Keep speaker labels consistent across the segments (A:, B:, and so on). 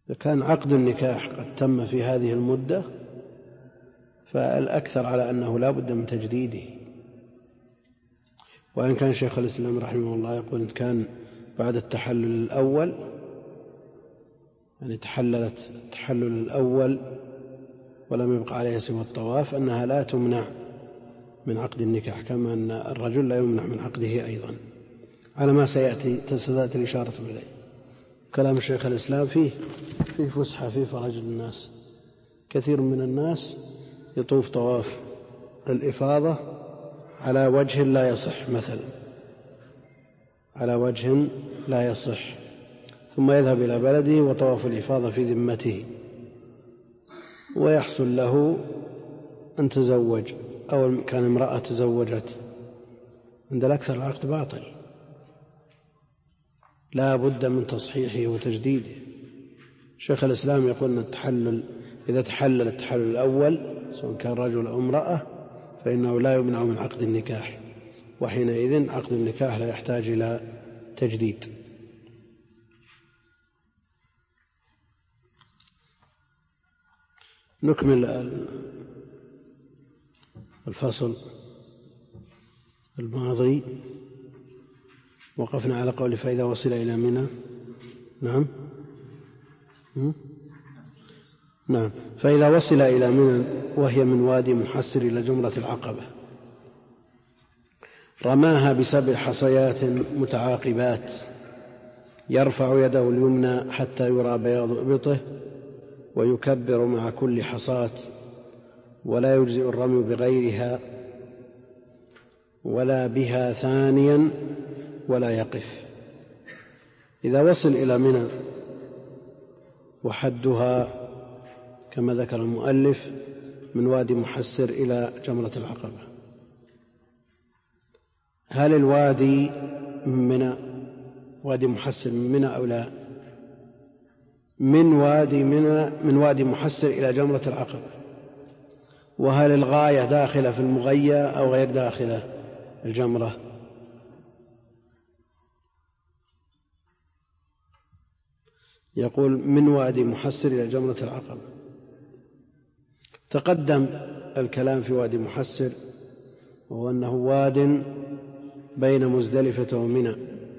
A: إذا كان عقد النكاح قد تم في هذه المدة فالأكثر على أنه لا بد من تجديده. وإن كان شيخ الإسلام رحمه الله يقول إن كان بعد التحلل الأول، يعني تحللت التحلل الأول ولم يبقى عليها سوى الطواف، أنها لا تمنع من عقد النكاح، كما أن الرجل لا يمنع من عقده أيضا، على ما سيأتي الإشارة إليه. كلام الشيخ الإسلام فيه فسحة في فرج الناس. كثير من الناس يطوف طواف الإفاضة على وجه لا يصح، مثلا على وجه لا يصح، ثم يذهب إلى بلده وطواف الإفاضة في ذمته، ويحصل له أن تزوج أو كان امرأة تزوجت، عند الأكثر العقد باطل، لا بد من تصحيحه وتجديده. شيخ الإسلام يقول أن التحلل إذا تحلل التحلل الأول سواء كان رجل أو امرأة فإنه لا يمنع من عقد النكاح، وحينئذ عقد النكاح لا يحتاج إلى تجديد. نكمل الفصل الماضي. وقفنا على قول فإذا وصل إلى منى. نعم. فإذا وصل إلى منى وهي من وادي محسر إلى جمرة العقبة رماها ب7 حصيات متعاقبات، يرفع يده اليمنى حتى يرى بياض إبطه ويكبر مع كل حصاة، ولا يجزئ الرمي بغيرها ولا بها ثانيا ولا يقف. إذا وصل إلى منى وحدها كما ذكر المؤلف من وادي محسر إلى جمرة العقبة. هل الوادي من منى وادي محسر من منى أو لا؟ من وادي محسر إلى جمرة العقبة. وهل الغاية داخلة في المغية أو غير داخلة الجمرة؟ يقول من وادي محسر إلى جمرة العقبة. تقدم الكلام في وادي محسر، وهو أنه واد بين مزدلفة ومنى،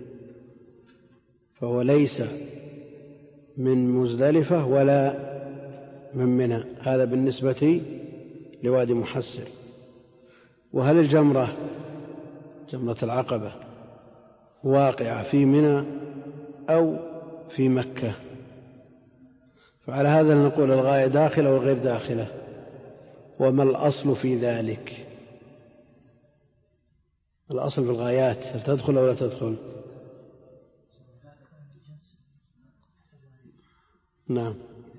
A: فهو ليس من مزدلفة ولا من منى، هذا بالنسبة لوادي محسر. وهل الجمرة العقبة واقعة في منى أو في مكة؟ فعلى هذا نقول الغاية داخلة وغير داخلة. وما الأصل في ذلك؟ الأصل في الغايات هل تدخل أو لا تدخل؟ نعم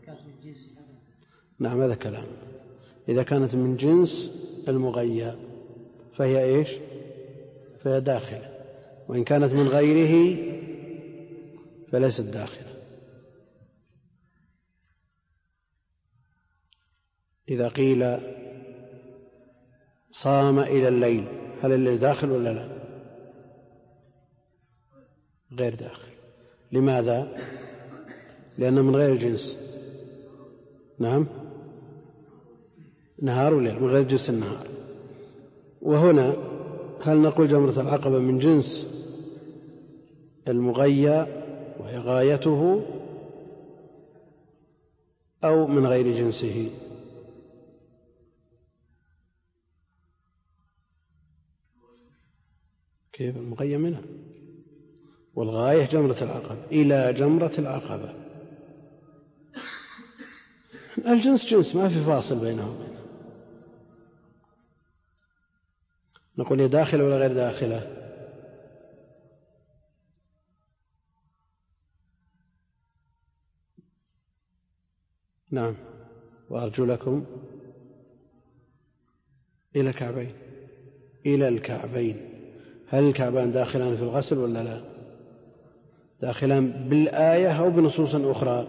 A: هذا كلام. إذا كانت من جنس المغية فهي إيش؟ فهي داخلة، وإن كانت من غيره فليست داخلة. إذا قيل صام إلى الليل، هل الليل داخل ولا لا؟ غير داخل. لماذا؟ لأنه من غير الجنس. نعم، نهار وليل من غير جنس النهار. وهنا هل نقول جمرة العقبة من جنس المغية وهي غايته أو من غير جنسه؟ كيف؟ المغية منها، والغاية جمرة العقبة إلى جمرة العقبة. الجنس جنس، ما في فاصل بينهم. نقول هي داخلة ولا غير داخلة؟ نعم. وأرجلكم إلى الكعبين. إلى الكعبين. هل الكعبان داخلان في الغسل ولا لا؟ داخلان بالآية أو بنصوص أخرى؟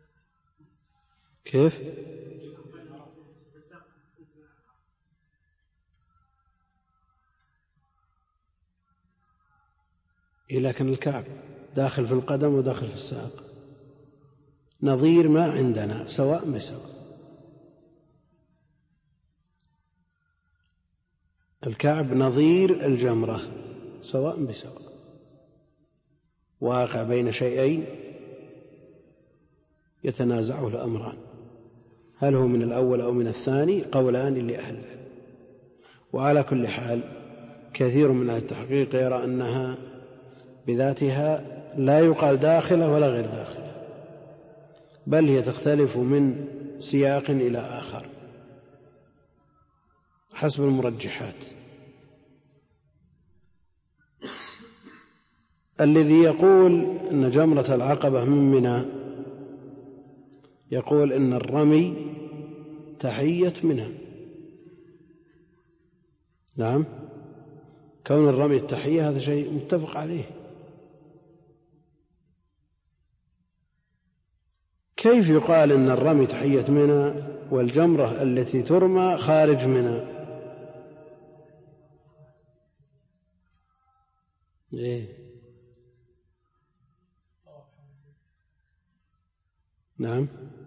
A: كيف؟ لكن الكعب داخل في القدم وداخل في الساق، نظير ما عندنا سواء بسواء. الكعب نظير الجمرة سواء بسواء، واقع بين شيئين يتنازعه الأمران، هل هو من الأول أو من الثاني؟ قولان لأهل العلم. وعلى كل حال كثير من أهل التحقيق يرى أنها بذاتها لا يقال داخلة ولا غير داخلة، بل هي تختلف من سياق إلى آخر حسب المرجحات. الذي يقول أن جمرة العقبة من منى يقول إن الرمي تحية منى. نعم، كون الرمي التحية هذا شيء متفق عليه. كيف يقال إن الرمي تحية منى والجمرة التي ترمى خارج منى؟ نعم،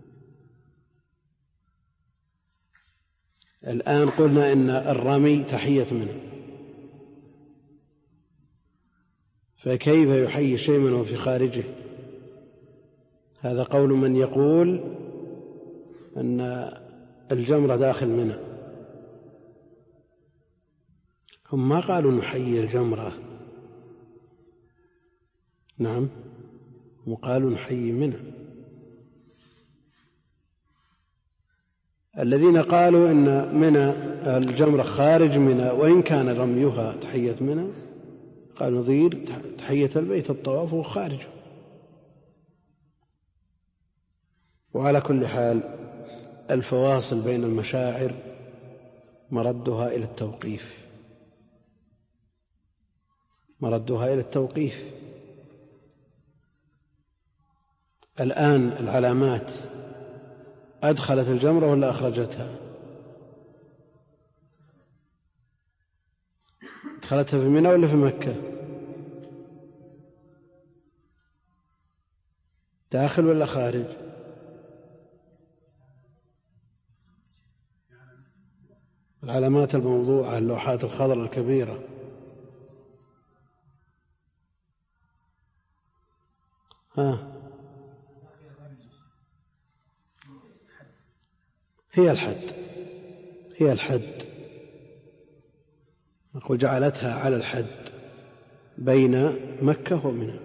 A: الآن قلنا إن الرمي تحية منى، فكيف يحيي شيء منه في خارجه؟ هذا قول من يقول أن الجمرة داخل منى. هم ما قالوا نحيي الجمرة، نعم، وقالوا نحيي منى. الذين قالوا إن منى الجمرة خارج منى وإن كان رميها تحية منى قالوا نظير تحية البيت الطواف خارجه. وعلى كل حال الفواصل بين المشاعر مردها إلى التوقيف، مردها إلى التوقيف. الآن العلامات أدخلت الجمرة ولا أخرجتها؟ أدخلتها في منى ولا في مكة؟ داخل ولا خارج؟ العلامات الموضوعة اللوحات الخضراء الكبيرة هي الحد أقول جعلتها على الحد بين مكة ومنى،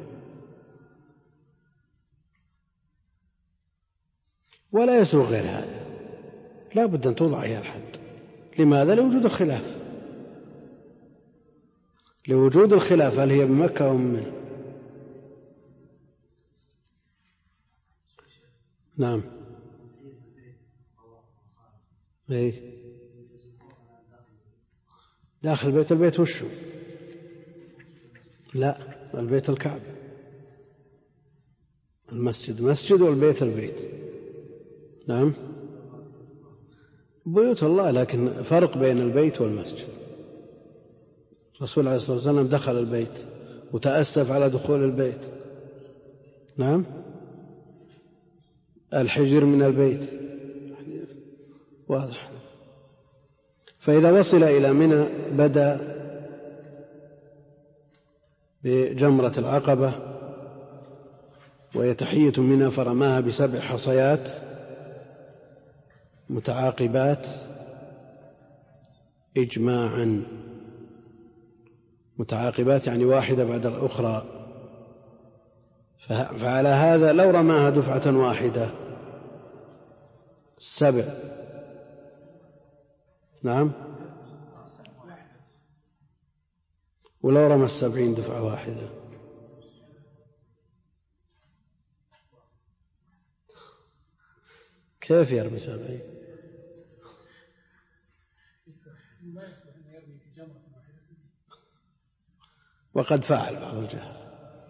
A: ولا يسوغ غير هذا، لا بد أن توضع هي الحد. لماذا؟ لوجود الخلاف، لوجود الخلاف هل هي بمكة أو منى. نعم، داخل بيت البيت وشو؟ لا، البيت الكعب، المسجد مسجد والبيت البيت. نعم، بيوت الله، لكن فرق بين البيت والمسجد. الرسول عليه الصلاة والسلام دخل البيت وتأسف على دخول البيت. نعم، الحجر من البيت واضح. فإذا وصل إلى منى بدأ بجمرة العقبة وهي تحية منى، فرماها ب7 حصيات متعاقبات إجماعا، متعاقبات يعني واحدة بعد الأخرى. فعلى هذا لو رماها دفعة واحدة 7، نعم، ولو رمى 70 دفعة واحدة كيف يرمي 70؟ وقد فعل بعض الجهل،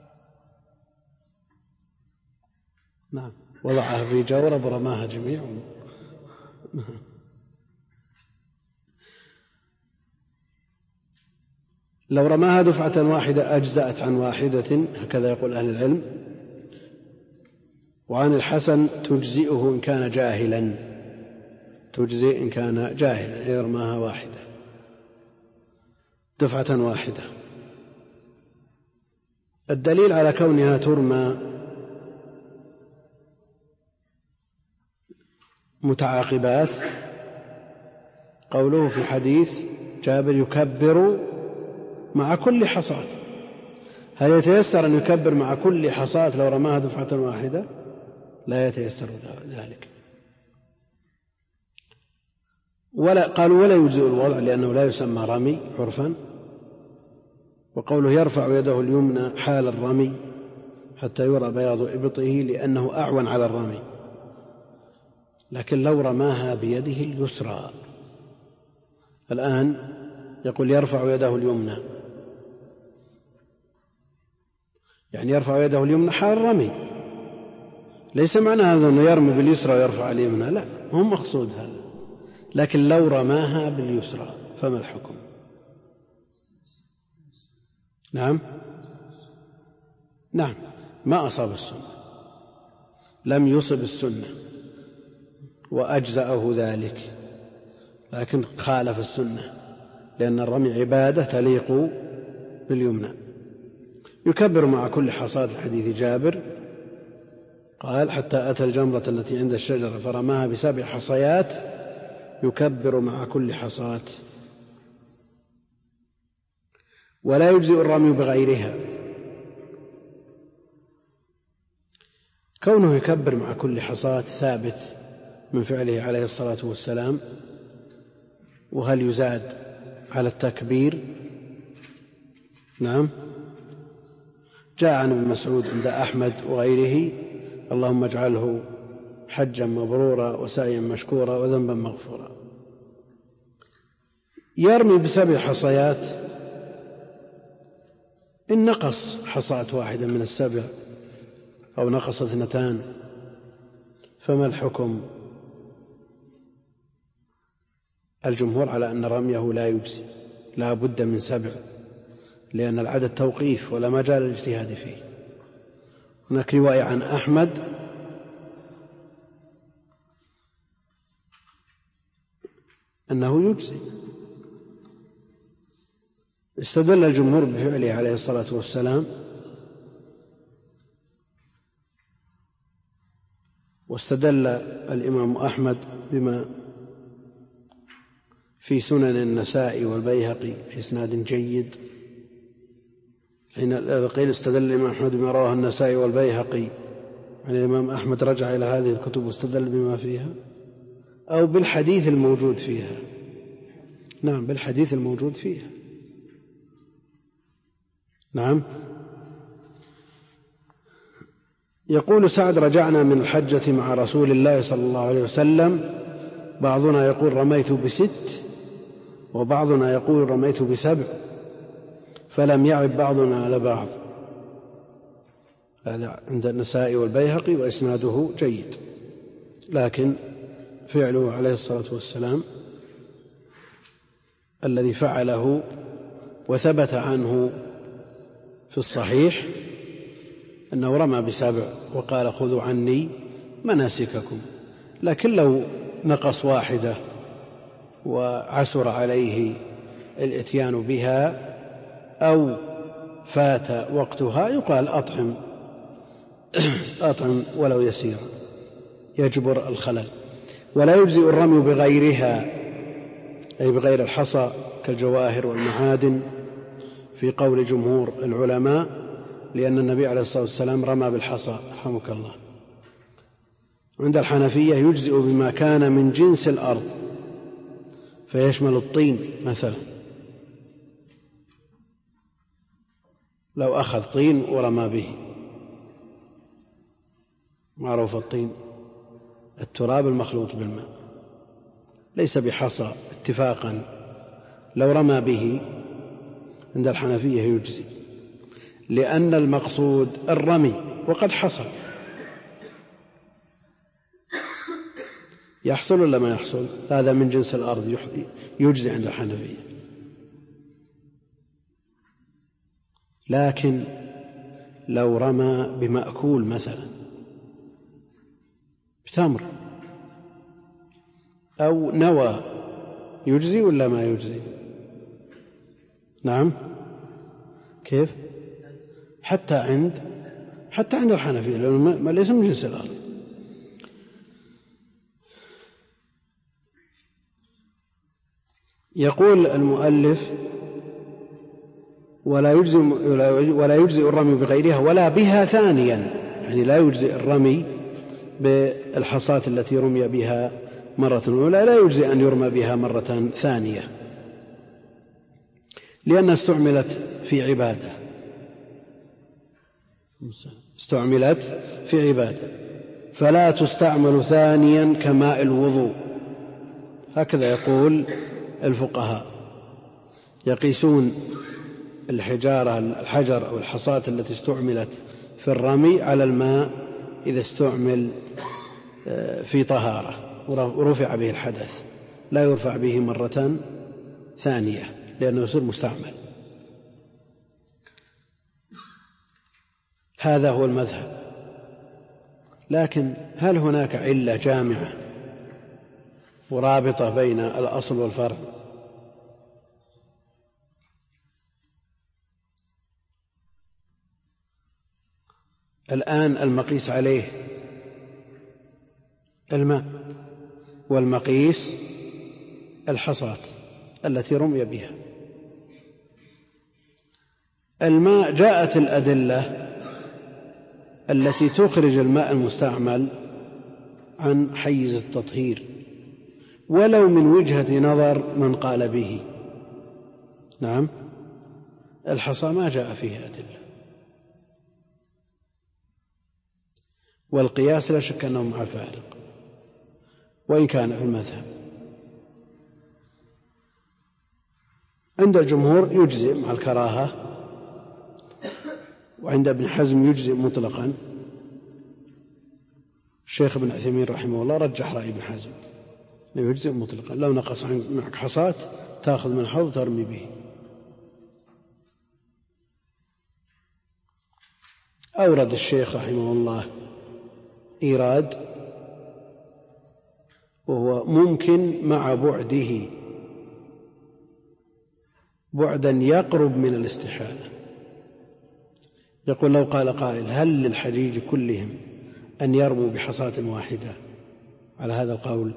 A: نعم، وضعها في جورب ورماها جميعا. لو رماها دفعة واحدة أجزأت عن واحدة، هكذا يقول أهل العلم. وعن الحسن تجزئه إن كان جاهلا، تجزئ إن كان جاهلا، يرماها واحدة دفعة واحدة. الدليل على كونها ترمى متعاقبات قوله في حديث جابر يكبر مع كل حصاة. هل يتيسر أن يكبر مع كل حصاة لو رماها دفعة واحدة؟ لا يتيسر ذلك. قالوا ولا يجزئ الوضع لأنه لا يسمى رمي عرفا. وقوله يرفع يده اليمنى حال الرمي حتى يرى بياض إبطه لأنه أعون على الرمي. لكن لو رماها بيده اليسرى، الآن يقول يرفع يده اليمنى، يعني يرفع يده اليمنى حال الرمي، ليس معنى هذا أنه يرمي باليسرى ويرفع اليمنى، لا، هو مقصود هذا. لكن لو رماها باليسرى فما الحكم؟ نعم ما أصاب السنة، لم يصب السنة وأجزأه ذلك، لكن خالف السنة، لأن الرمي عبادة تليق باليمنى. يكبر مع كل حصاة حديث جابر قال حتى أتى الجمرة التي عند الشجرة فرماها ب7 حصيات يكبر مع كل حصاة. ولا يجزئ الرمي بغيرها، كونه يكبر مع كل حصاة ثابت من فعله عليه الصلاة والسلام. وهل يزاد على التكبير؟ نعم، جاء عن ابن مسعود عند أحمد وغيره اللهم اجعله حجا مبرورا وسعيا مشكورا وذنبا مغفورا. يرمي ب7 حصيات إن نقص حصاة واحدة من 7 أو نقص 2 فما الحكم؟ الجمهور على أن رميه لا يجزي، لا بد من 7، لأن العدد توقيف ولا مجال للاجتهاد فيه. هناك رواية عن أحمد أنه يجزي. استدل الجمهور بفعله عليه الصلاة والسلام، واستدل الإمام أحمد بما في سنن النسائي والبيهقي بإسناد جيد. حين قيل استدل الإمام أحمد بما رواه النسائي والبيهقي، يعني الإمام أحمد رجع إلى هذه الكتب واستدل بما فيها أو بالحديث الموجود فيها. نعم، بالحديث الموجود فيها. نعم. يقول سعد رجعنا من الحجة مع رسول الله صلى الله عليه وسلم، بعضنا يقول رميت ب6 وبعضنا يقول رميت ب7، فلم يعب بعضنا على بعض. هذا عند النسائي والبيهقي وإسناده جيد، لكن فعله عليه الصلاة والسلام الذي فعله وثبت عنه في الصحيح أنه رمى ب7 وقال خذوا عني مناسككم. لكن لو نقص واحدة وعسر عليه الاتيان بها أو فات وقتها يقال أطعم ولو يسيرا، يجبر الخلل. ولا يجزئ الرمي بغيرها، أي بغير الحصى كالجواهر والمعادن في قول جمهور العلماء، لأن النبي عليه الصلاة والسلام رمى بالحصى رحمك الله. عند الحنفية يجزئ بما كان من جنس الأرض، فيشمل الطين مثلا، لو أخذ طين ورمى به، معروف الطين التراب المخلوط بالماء، ليس بحصى اتفاقا، لو رمى به عند الحنفية يجزي، لأن المقصود الرمي وقد حصل. يحصل ولا ما يحصل؟ هذا من جنس الأرض يجزي عند الحنفية. لكن لو رمى بمأكول مثلا بتمر أو نوى يجزي ولا ما يجزي؟ نعم. كيف؟ حتى عند الحنفية لأنه ليس من جنس الأرض. يقول المؤلف ولا يجزئ الرمي بغيرها ولا بها ثانيا، يعني لا يجزئ الرمي بالحصاة التي رمي بها مرة أولى، لا يجزئ أن يرمى بها مرة ثانية لأنها استعملت في عبادة فلا تستعمل ثانيا كماء الوضوء. هكذا يقول الفقهاء، يقيسون الحجر أو الحصاة التي استعملت في الرمي على الماء إذا استعمل في طهارة ورفع به الحدث، لا يرفع به مرة ثانية لأنه يصير مستعمل. هذا هو المذهب. لكن هل هناك علة جامعة ورابطة بين الأصل والفرع؟ الآن المقيس عليه الماء والمقيس الحصاة التي رمي بها. الماء جاءت الأدلة التي تخرج الماء المستعمل عن حيز التطهير ولو من وجهة نظر من قال به. نعم. الحصى ما جاء فيه أدلة، والقياس لا شك أنه مع الفارق وإن كان في المذهب. عند الجمهور يجزئ مع الكراهة، وعند ابن حزم يجزئ مطلقا. الشيخ ابن عثيمين رحمه الله رجح رأي ابن حزم يجزئ مطلقا، لو نقص معك حصاة تأخذ من الحوض ترمي به. أورد الشيخ رحمه الله إيراد وهو ممكن مع بعده بعدا يقرب من الاستحالة. يقول لو قال قائل هل للحجيج كلهم أن يرموا بحصاة واحدة على هذا القول؟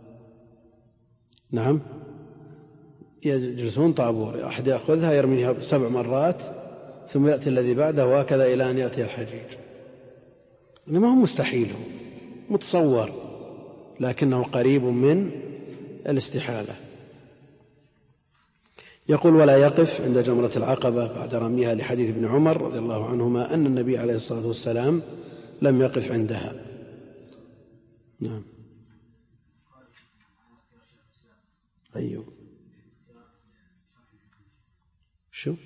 A: نعم. يجلسون طابور، أحد يأخذها يرميها 7 مرات ثم يأتي الذي بعده وهكذا إلى أن يأتي الحجيج. ما هو مستحيل، متصور، لكنه قريب من الاستحالة. يقول ولا يقف عند جمرة العقبة بعد رميها لحديث ابن عمر رضي الله عنهما أن النبي عليه الصلاة والسلام لم يقف عندها. نعم. أيوه. شو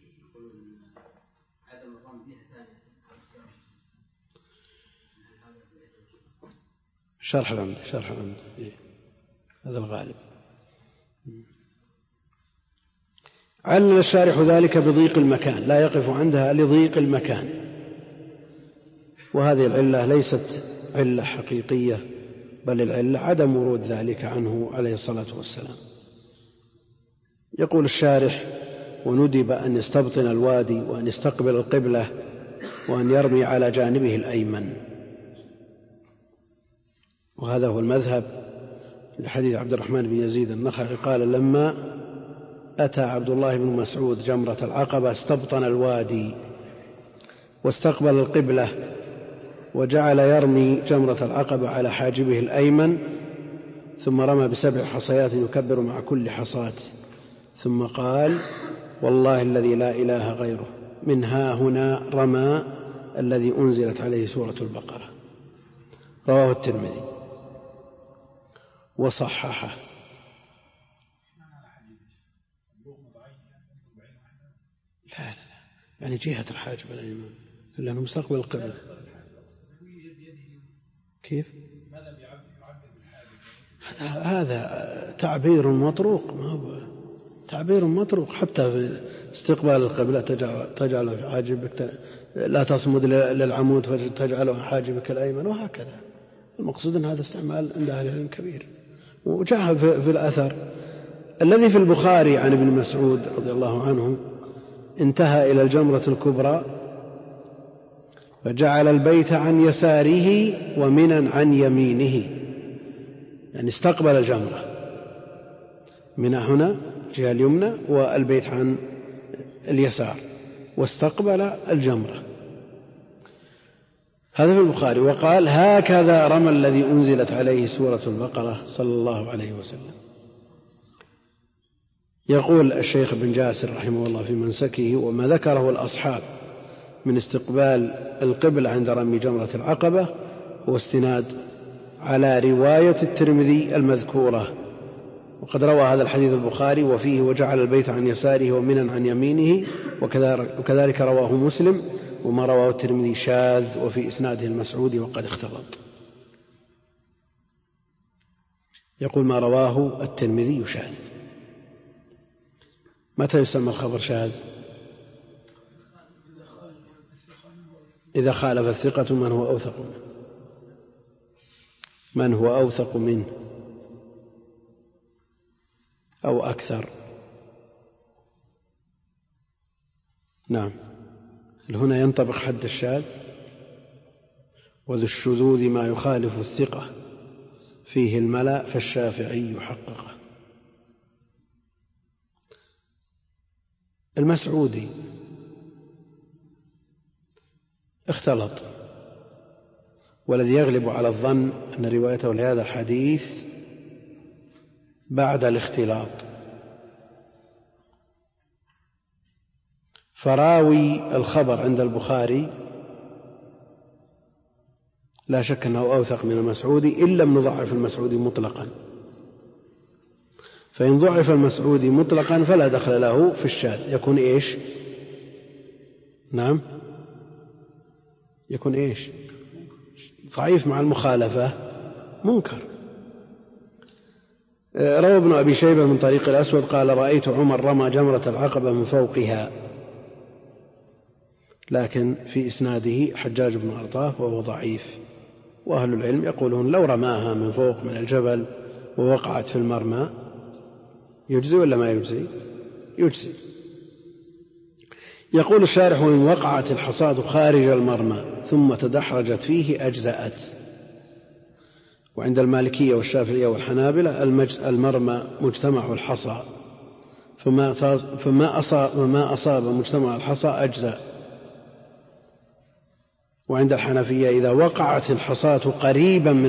A: شرح العمد هذا الغالب. علل الشارح ذلك بضيق المكان، لا يقف عندها لضيق المكان، وهذه العلة ليست علة حقيقية، بل العلة عدم ورود ذلك عنه عليه الصلاة والسلام. يقول الشارح وندب أن يستبطن الوادي وأن يستقبل القبلة وأن يرمي على جانبه الأيمن، وهذا هو المذهب لحديث عبد الرحمن بن يزيد النخعي قال لما أتى عبد الله بن مسعود جمرة العقبة استبطن الوادي واستقبل القبلة وجعل يرمي جمرة العقبة على حاجبه الأيمن، ثم رمى ب7 حصيات يكبر مع كل حصاة، ثم قال والله الذي لا إله غيره من ها هنا رمى الذي أنزلت عليه سورة البقرة. رواه الترمذي وصححه. لا يعني جهة الحاجب الأيمن لأنه مستقبل القبلة. كيف؟ هذا تعبير مطروق، ما هو تعبير مطروق، حتى في استقبال القبلة تجعل في حاجبك، لا تصمد للعمود فتجعله حاجبك الأيمن، وهكذا. المقصود أن هذا استعمال عند أهل العلم كبير. وجاء في الأثر الذي في البخاري عن ابن مسعود رضي الله عنه: انتهى إلى الجمرة الكبرى فجعل البيت عن يساره ومنى عن يمينه، يعني استقبل الجمرة، منى هنا جهة اليمنى والبيت عن اليسار، واستقبل الجمرة. هذا في البخاري. وقال: هكذا رمى الذي أنزلت عليه سورة البقرة صلى الله عليه وسلم. يقول الشيخ بن جاسر رحمه الله في منسكه: وما ذكره الأصحاب من استقبال القبلة عند رمي جمرة العقبة هو استناد على رواية الترمذي المذكورة، وقد روى هذا الحديث البخاري وفيه: وجعل البيت عن يساره ومنى عن يمينه، وكذلك رواه مسلم. وما رواه الترمذي شاذ وفي إسناده المسعودي وقد اختلط. يقول: ما رواه الترمذي شاذ. متى يسمى الخبر شاذ؟ إذا خالف الثقة من هو أوثق منه، من هو أوثق منه أو أكثر. نعم، هنا ينطبق حد الشاذ. وذو الشذوذ ما يخالف الثقة فيه الملأ فالشافعي حققه. المسعودي اختلط، والذي يغلب على الظن أن روايته لهذا الحديث بعد الاختلاط. فراوي الخبر عند البخاري لا شك أنه أوثق من المسعودي، إن لم نضعف المسعودي مطلقا. فإن ضعف المسعودي مطلقا فلا دخل له في الشاذ، يكون إيش؟ نعم، يكون إيش؟ ضعيف مع المخالفة، منكر. روى ابن أبي شيبة من طريق الأسود قال: رأيت عمر رمى جمرة العقبة من فوقها، لكن في إسناده حجاج بن أرطاه وهو ضعيف. وأهل العلم يقولون لو رماها من فوق من الجبل ووقعت في المرمى يجزي ولا ما يجزي؟ يجزي. يقول الشارح: وإن وقعت الحصاة خارج المرمى ثم تدحرجت فيه أجزأت. وعند المالكية والشافعية والحنابلة المرمى مجتمع الحصى، فما أصاب مجتمع الحصى أجزأ. وعند الحنفية إذا وقعت الحصاة قريبا من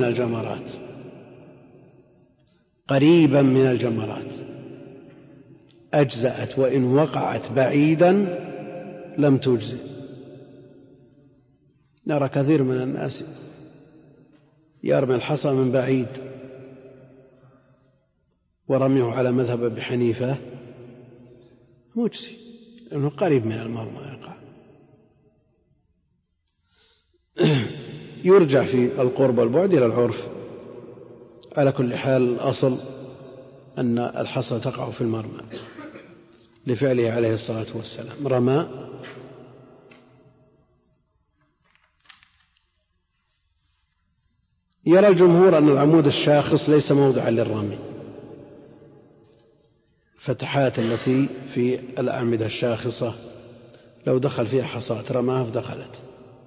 A: الجمرات أجزأت، وإن وقعت بعيدا لم تجزئ. نرى كثير من الناس يرمي الحصى من بعيد، ورميه على مذهب أبي حنيفة مجزي لأنه قريب من المرمى يقع. يرجع في القرب والبعد إلى العرف. على كل حال الأصل أن الحصى تقع في المرمى لفعله عليه الصلاة والسلام، رمى. يرى الجمهور أن العمود الشاخص ليس موضعا للرمي، الفتحات التي في الأعمدة الشاخصة لو دخل فيها حصاة رماها فدخلت،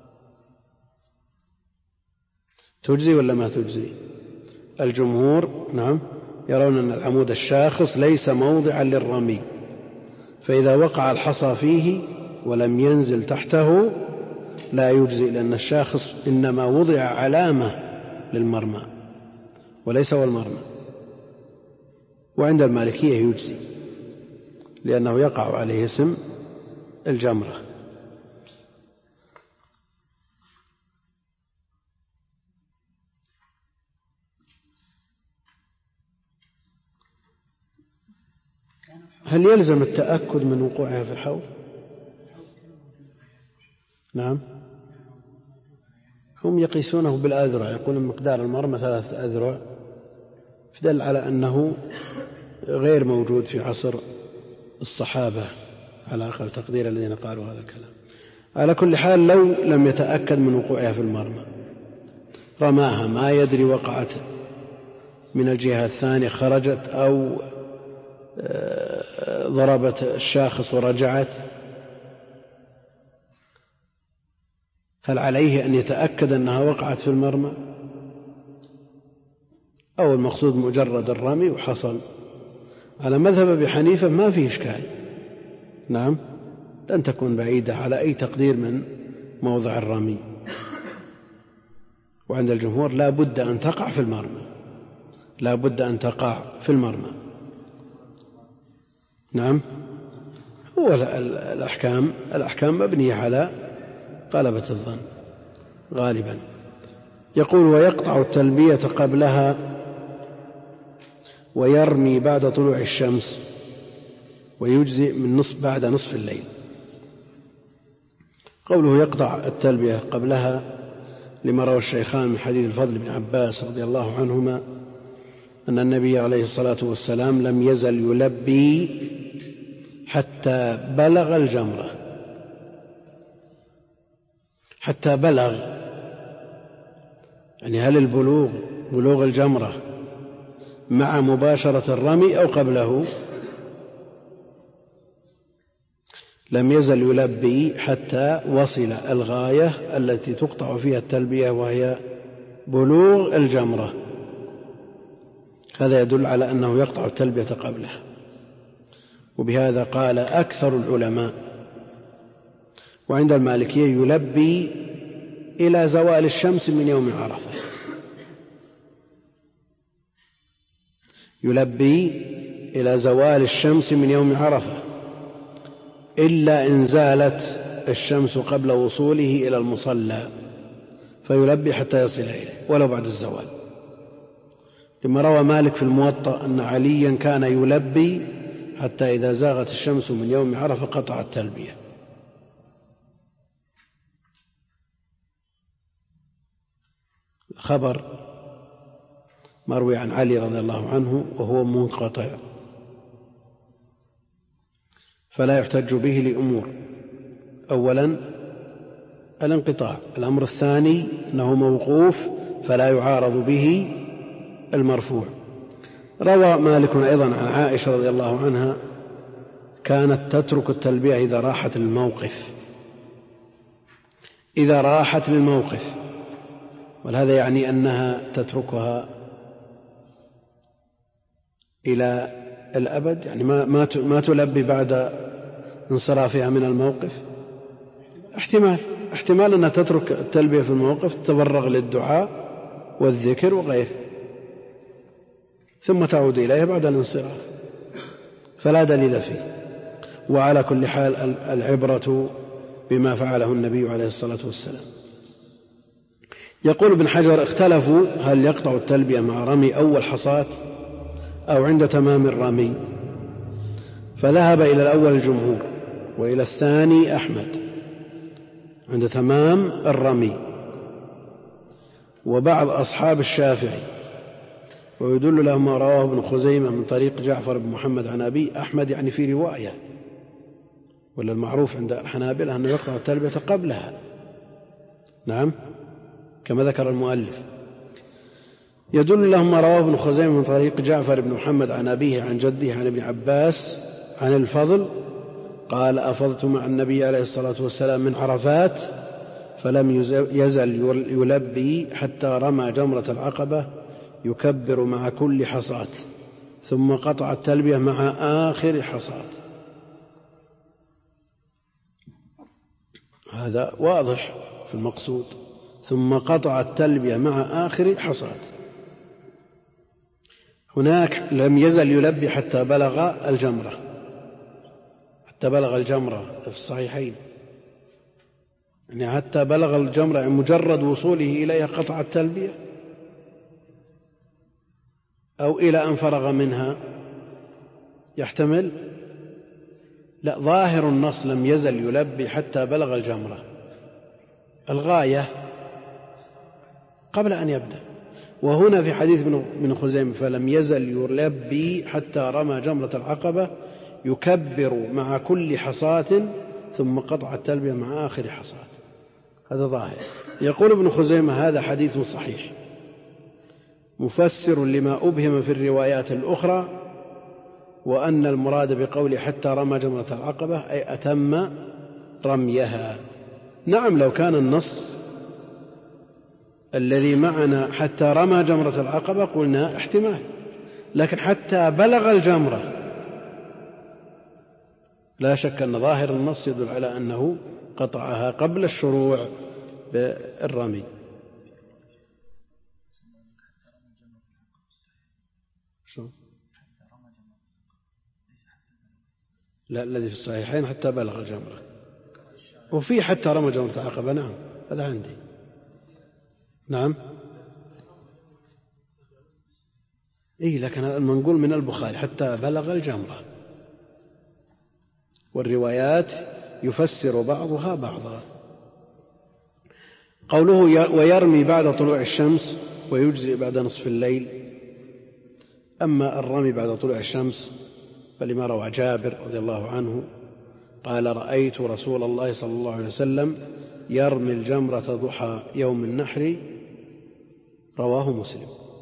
A: تجزي ولا ما تجزي؟ الجمهور نعم يرون أن العمود الشاخص ليس موضعا للرمي، فإذا وقع الحصى فيه ولم ينزل تحته لا يجزي، لأن الشاخص إنما وضع علامة للمرمى وليس هو المرمى. وعند المالكية يجزي لأنه يقع عليه اسم الجمرة. هل يلزم التأكد من وقوعها في الحوض؟ نعم، هم يقيسونه بالأذرع، يقولون مقدار المرمى 3 أذرع، فدل على أنه غير موجود في عصر الصحابة على أقل تقدير الذين قالوا هذا الكلام. على كل حال لو لم يتأكد من وقوعها في المرمى رماها ما يدري وقعت من الجهة الثانية خرجت أو ضربت الشاخص ورجعت، هل عليه أن يتأكد أنها وقعت في المرمى أو المقصود مجرد الرمي وحصل؟ على مذهب أبي حنيفة ما فيه إشكال، نعم، لن تكون بعيدة على أي تقدير من موضع الرمي، وعند الجمهور لا بد أن تقع في المرمى، لا بد أن تقع في المرمى. نعم، هو الأحكام مبنية على غلبة الظن غالبا. يقول ويقطع التلبية قبلها ويرمي بعد طلوع الشمس ويجزئ من بعد نصف الليل. قوله يقطع التلبية قبلها لما روى الشيخان من حديث الفضل بن عباس رضي الله عنهما أن النبي عليه الصلاة والسلام لم يزل يلبي حتى بلغ الجمرة. حتى بلغ يعني هل بلوغ الجمرة مع مباشرة الرمي أو قبله؟ لم يزل يلبي حتى وصل الغاية التي تقطع فيها التلبية وهي بلوغ الجمرة، هذا يدل على أنه يقطع التلبية قبلها. وبهذا قال أكثر العلماء. وعند المالكية يلبي إلى زوال الشمس من يوم عرفة، يلبي إلى زوال الشمس من يوم عرفة إلا إن زالت الشمس قبل وصوله إلى المصلى فيلبي حتى يصل إليه ولو بعد الزوال، لما روى مالك في الموطأ أن عليا كان يلبي حتى إذا زاغت الشمس من يوم عرفة قطع التلبية. خبر مروي عن علي رضي الله عنه وهو منقطع فلا يحتج به لأمور: أولا الانقطاع، الأمر الثاني أنه موقوف فلا يعارض به المرفوع. روى مالك أيضا عن عائشة رضي الله عنها كانت تترك التلبية إذا راحت للموقف، إذا راحت للموقف، ولهذا يعني أنها تتركها إلى الأبد، يعني ما تلبي بعد انصرافها من الموقف. احتمال أنها تترك التلبية في الموقف تتفرغ للدعاء والذكر وغيره ثم تعود إليها بعد الانصراف، فلا دليل فيه. وعلى كل حال العبرة بما فعله النبي عليه الصلاة والسلام. يقول ابن حجر: اختلفوا هل يقطع التلبية مع رمي أول حصاة أو عند تمام الرمي، فذهب إلى الأول الجمهور وإلى الثاني أحمد عند تمام الرمي وبعض أصحاب الشافعي، ويدل له ما رواه ابن خزيمة من طريق جعفر بن محمد عن أبي أحمد، يعني في رواية، ولا المعروف عند الحنابلة أنه يقطع التلبية قبلها، نعم كما ذكر المؤلف. يدل له ما رواه ابن خزيمة من طريق جعفر بن محمد عن أبيه عن جده عن ابن عباس عن الفضل قال: أفضت مع النبي عليه الصلاة والسلام من عرفات فلم يزل يلبي حتى رمى جمرة العقبة يكبر مع كل حصاة ثم قطع التلبية مع آخر حصاة. هذا واضح في المقصود، ثم قطع التلبية مع آخر حصاة. هناك لم يزل يلبي حتى بلغ الجمرة، حتى بلغ الجمرة في الصحيحين، يعني حتى بلغ الجمرة، يعني مجرد وصوله إليها قطع التلبية، أو إلى أن فرغ منها، يحتمل. لا، ظاهر النص لم يزل يلبي حتى بلغ الجمرة، الغاية قبل أن يبدأ. وهنا في حديث ابن خزيمة فلم يزل يلبي حتى رمى جمرة العقبة يكبر مع كل حصاة ثم قطع التلبية مع آخر حصاة. هذا ظاهر. يقول ابن خزيمة هذا حديث صحيح مفسر لما أبهم في الروايات الأخرى، وأن المراد بقوله حتى رمى جمرة العقبة أي أتم رميها. نعم، لو كان النص الذي معنا حتى رمى جمرة العقبة قلنا احتمال، لكن حتى بلغ الجمرة لا شك أن ظاهر النص يدل على أنه قطعها قبل الشروع بالرمي. لا، الذي في الصحيحين حتى بلغ الجمرة، وفي حتى رمى جمرة العقبة. نعم، هذا عندي. نعم، لكن المنقول من البخاري حتى بلغ الجمرة، والروايات يفسر بعضها بعضا. قوله ويرمي بعد طلوع الشمس ويجزئ بعد نصف الليل. أما الرمي بعد طلوع الشمس فلما روى جابر رضي الله عنه قال رأيت رسول الله صلى الله عليه وسلم يرمي الجمرة ضحى يوم النحر، رواه مسلم.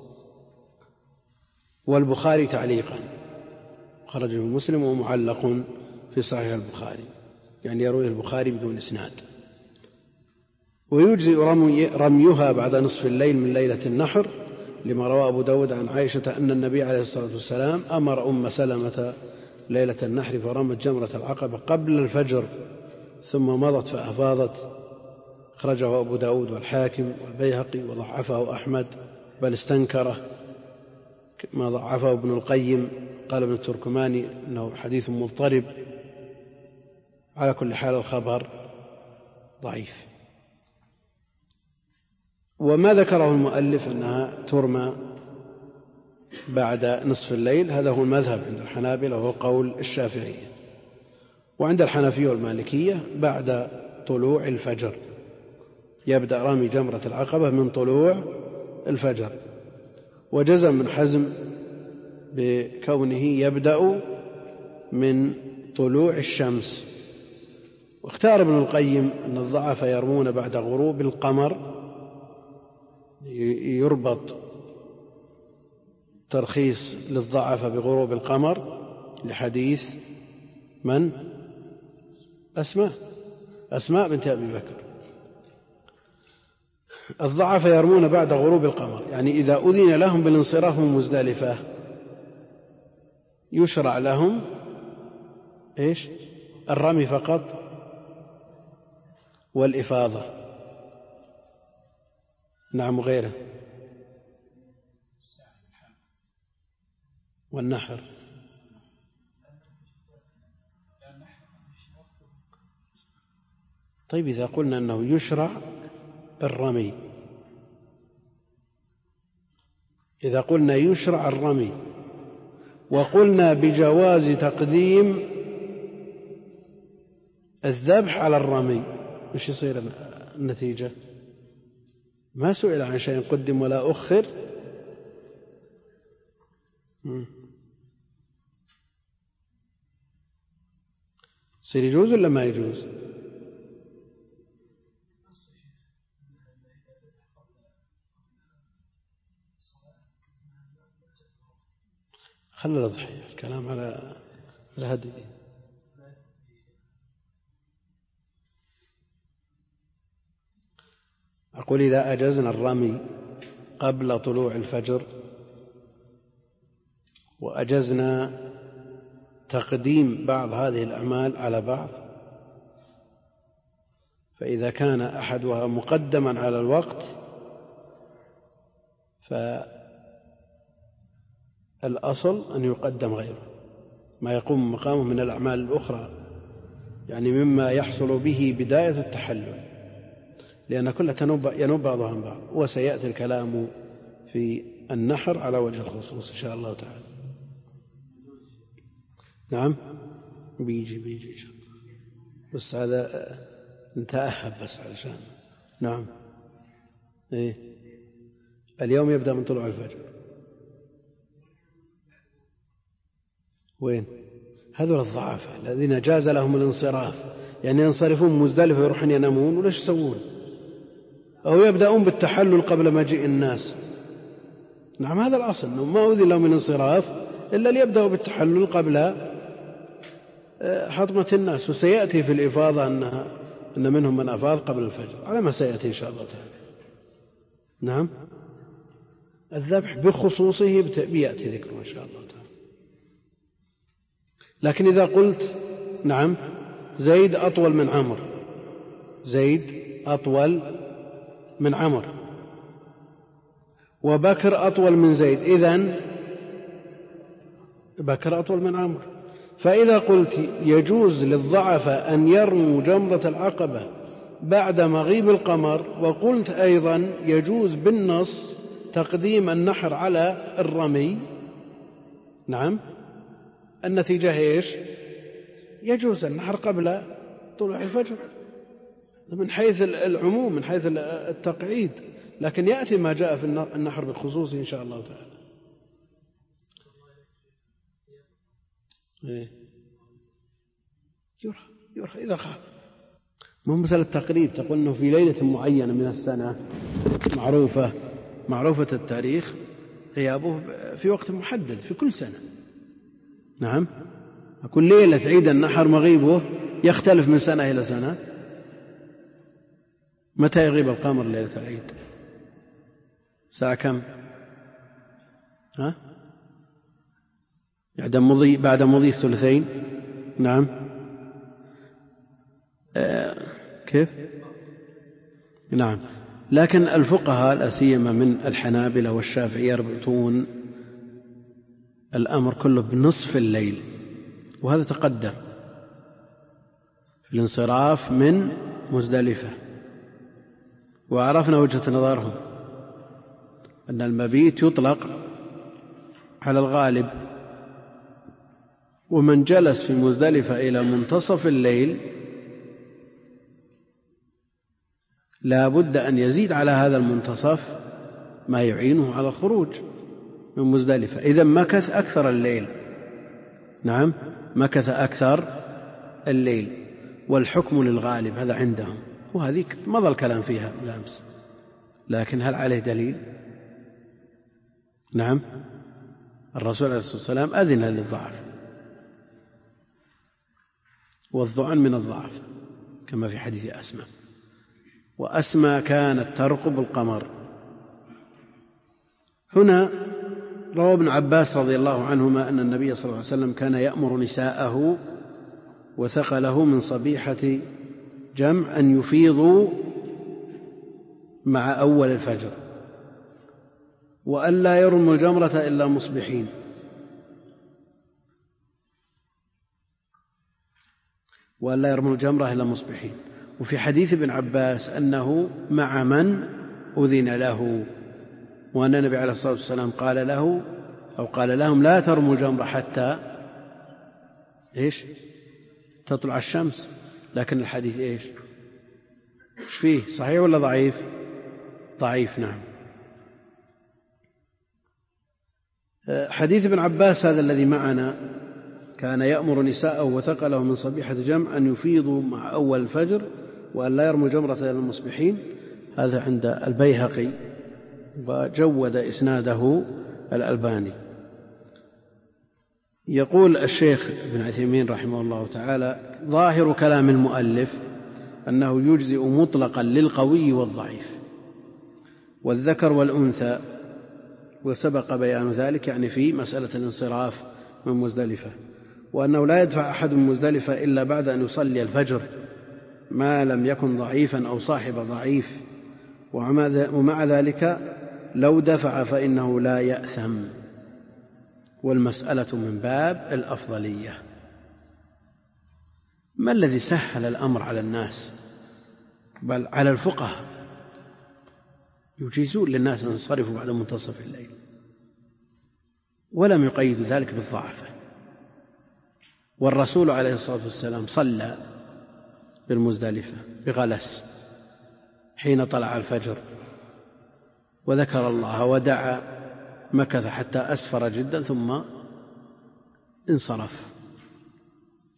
A: والبخاري تعليقا خرجه مسلم ومعلق في صحيح البخاري، يعني يرويه البخاري بدون إسناد. ويجزئ رميها بعد نصف الليل من ليلة النحر لما روى أبو داود عن عائشة أن النبي عليه الصلاة والسلام أمر أم سلمة ليلة النحر فرمت جمرة العقبة قبل الفجر ثم مضت فأفاضت. أخرجه أبو داود والحاكم والبيهقي وضعفه أحمد، بل استنكره ما ضعفه ابن القيم. قال ابن التركماني إنه حديث مضطرب. على كل حال الخبر ضعيف. وما ذكره المؤلف أنها ترمى بعد نصف الليل هذا هو المذهب عند الحنابلة وهو قول الشافعية، وعند الحنفية والمالكية بعد طلوع الفجر. يبدأ رمي جمرة العقبة من طلوع الفجر. وجزم من حزم بكونه يبدأ من طلوع الشمس. واختار ابن القيم أن الضعف يرمون بعد غروب القمر، يربط ترخيص للضعف بغروب القمر لحديث من؟ أسماء بنت أبي بكر. الضعف يرمون بعد غروب القمر، يعني إذا أذن لهم بالانصراف من مزدلفة يشرع لهم الرمي فقط والإفاضة. نعم، وغيره والنحر. طيب، إذا قلنا أنه يشرع الرمي، إذا قلنا يشرع الرمي وقلنا بجواز تقديم الذبح على الرمي، وش يصير النتيجة؟ ما سئل عن شيء قدم ولا أخر. يصير يجوز ولا ما يجوز؟ خلى الأضحية الكلام على الهدي. أقول إذا أجزنا الرمي قبل طلوع الفجر وأجزنا تقديم بعض هذه الأعمال على بعض، فإذا كان أحدها مقدما على الوقت فالأصل أن يقدم غيره ما يقوم مقامه من الأعمال الأخرى، يعني مما يحصل به بداية التحلل، لأن كلها ينوب بعضها عن بعض. وسيأتي الكلام في النحر على وجه الخصوص إن شاء الله تعالى. نعم، بيجي إن شاء الله، بس هذا نتأهب بس علشان. نعم، اليوم يبدأ من طلوع الفجر. وين هذول الضعافة الذين جاز لهم الانصراف، يعني ينصرفون مزدلفة ويروحون ينامون، ولا يسوون؟ أو يبدأون بالتحلل قبل مجيء الناس. نعم، هذا الأصل، أنه ما أذن لهم الانصراف إلا ليبدأوا بالتحلل قبل حطمة الناس. وسيأتي في الإفاضة أن منهم من أفاض قبل الفجر، على ما سيأتي إن شاء الله تعالى. نعم، الذبح بخصوصه بيأتي ذكره إن شاء الله تعالى. لكن إذا قلت نعم زيد أطول من عمرو، زيد أطول من عمرو، وبكر أطول من زيد، إذن بكر أطول من عمرو. فإذا قلت يجوز للضعف أن يرموا جمرة العقبة بعد مغيب القمر، وقلت أيضا يجوز بالنص تقديم النحر على الرمي، نعم، النتيجة إيش؟ يجوز النحر قبل طلوع الفجر من حيث العموم، من حيث التقعيد، لكن يأتي ما جاء في النحر بخصوصه إن شاء الله تعالى. يرى إذا خاف، مو مسألة تقريب، تقول أنه في ليلة معينة من السنة معروفة التاريخ غيابه في وقت محدد في كل سنة. نعم، كل ليلة عيد النحر مغيبه يختلف من سنة إلى سنة. متى يغيب القمر ليلة العيد؟ ساعة كم؟ بعد مضي الثلثين. نعم، كيف؟ نعم، لكن الفقهاء لا سيما من الحنابلة والشافعية يربطون الأمر كله بنصف الليل، وهذا تقدم في الانصراف من مزدلفة. وعرفنا وجهة نظرهم أن المبيت يطلق على الغالب، ومن جلس في مزدلفة إلى منتصف الليل لا بد أن يزيد على هذا المنتصف ما يعينه على الخروج من مزدلفة، إذا مكث أكثر الليل. نعم، مكث أكثر الليل، والحكم للغالب هذا عندهم، وهذه مضى الكلام فيها بالأمس، لكن هل عليه دليل؟ نعم، الرسول عليه الصلاة والسلام أذن للضعف، والظعن من الضعف كما في حديث أسماء، وأسماء كانت ترقب القمر. هنا روى ابن عباس رضي الله عنهما أن النبي صلى الله عليه وسلم كان يأمر نساءه وثقله من صبيحة جمع أن يفيضوا مع أول الفجر، وأن لا يرموا الجمرة إلا مصبحين. وفي حديث ابن عباس أنه مع من أذن له، وأن النبي عليه الصلاة والسلام قال له أو قال لهم لا ترموا الجمرة حتى تطلع الشمس. لكن الحديث إيش فيه؟ صحيح ولا ضعيف؟ ضعيف. نعم. حديث ابن عباس هذا الذي معنا كان يأمر نساءه وثقله من صبيحة جمع أن يفيضوا مع أول الفجر وأن لا يرموا جمرة إلى المصبحين، هذا عند البيهقي وجود إسناده الألباني. يقول الشيخ ابن عثيمين رحمه الله تعالى: ظاهر كلام المؤلف أنه يجزئ مطلقا للقوي والضعيف والذكر والأنثى، وسبق بيان ذلك يعني في مسألة الانصراف من مزدلفة، وأنه لا يدفع أحد من مزدلفة إلا بعد أن يصلي الفجر ما لم يكن ضعيفا أو صاحب ضعيف، ومع ذلك لو دفع فإنه لا يأثم، والمسألة من باب الأفضلية. ما الذي سهل الأمر على الناس بل على الفقهاء؟ يجيزون للناس أن ينصرفوا بعد منتصف الليل، ولم يقيدوا ذلك بالضعفة. والرسول عليه الصلاة والسلام صلى بالمزدلفة بغلس حين طلع الفجر وذكر الله ودعا، مكث حتى أسفر جدا ثم انصرف.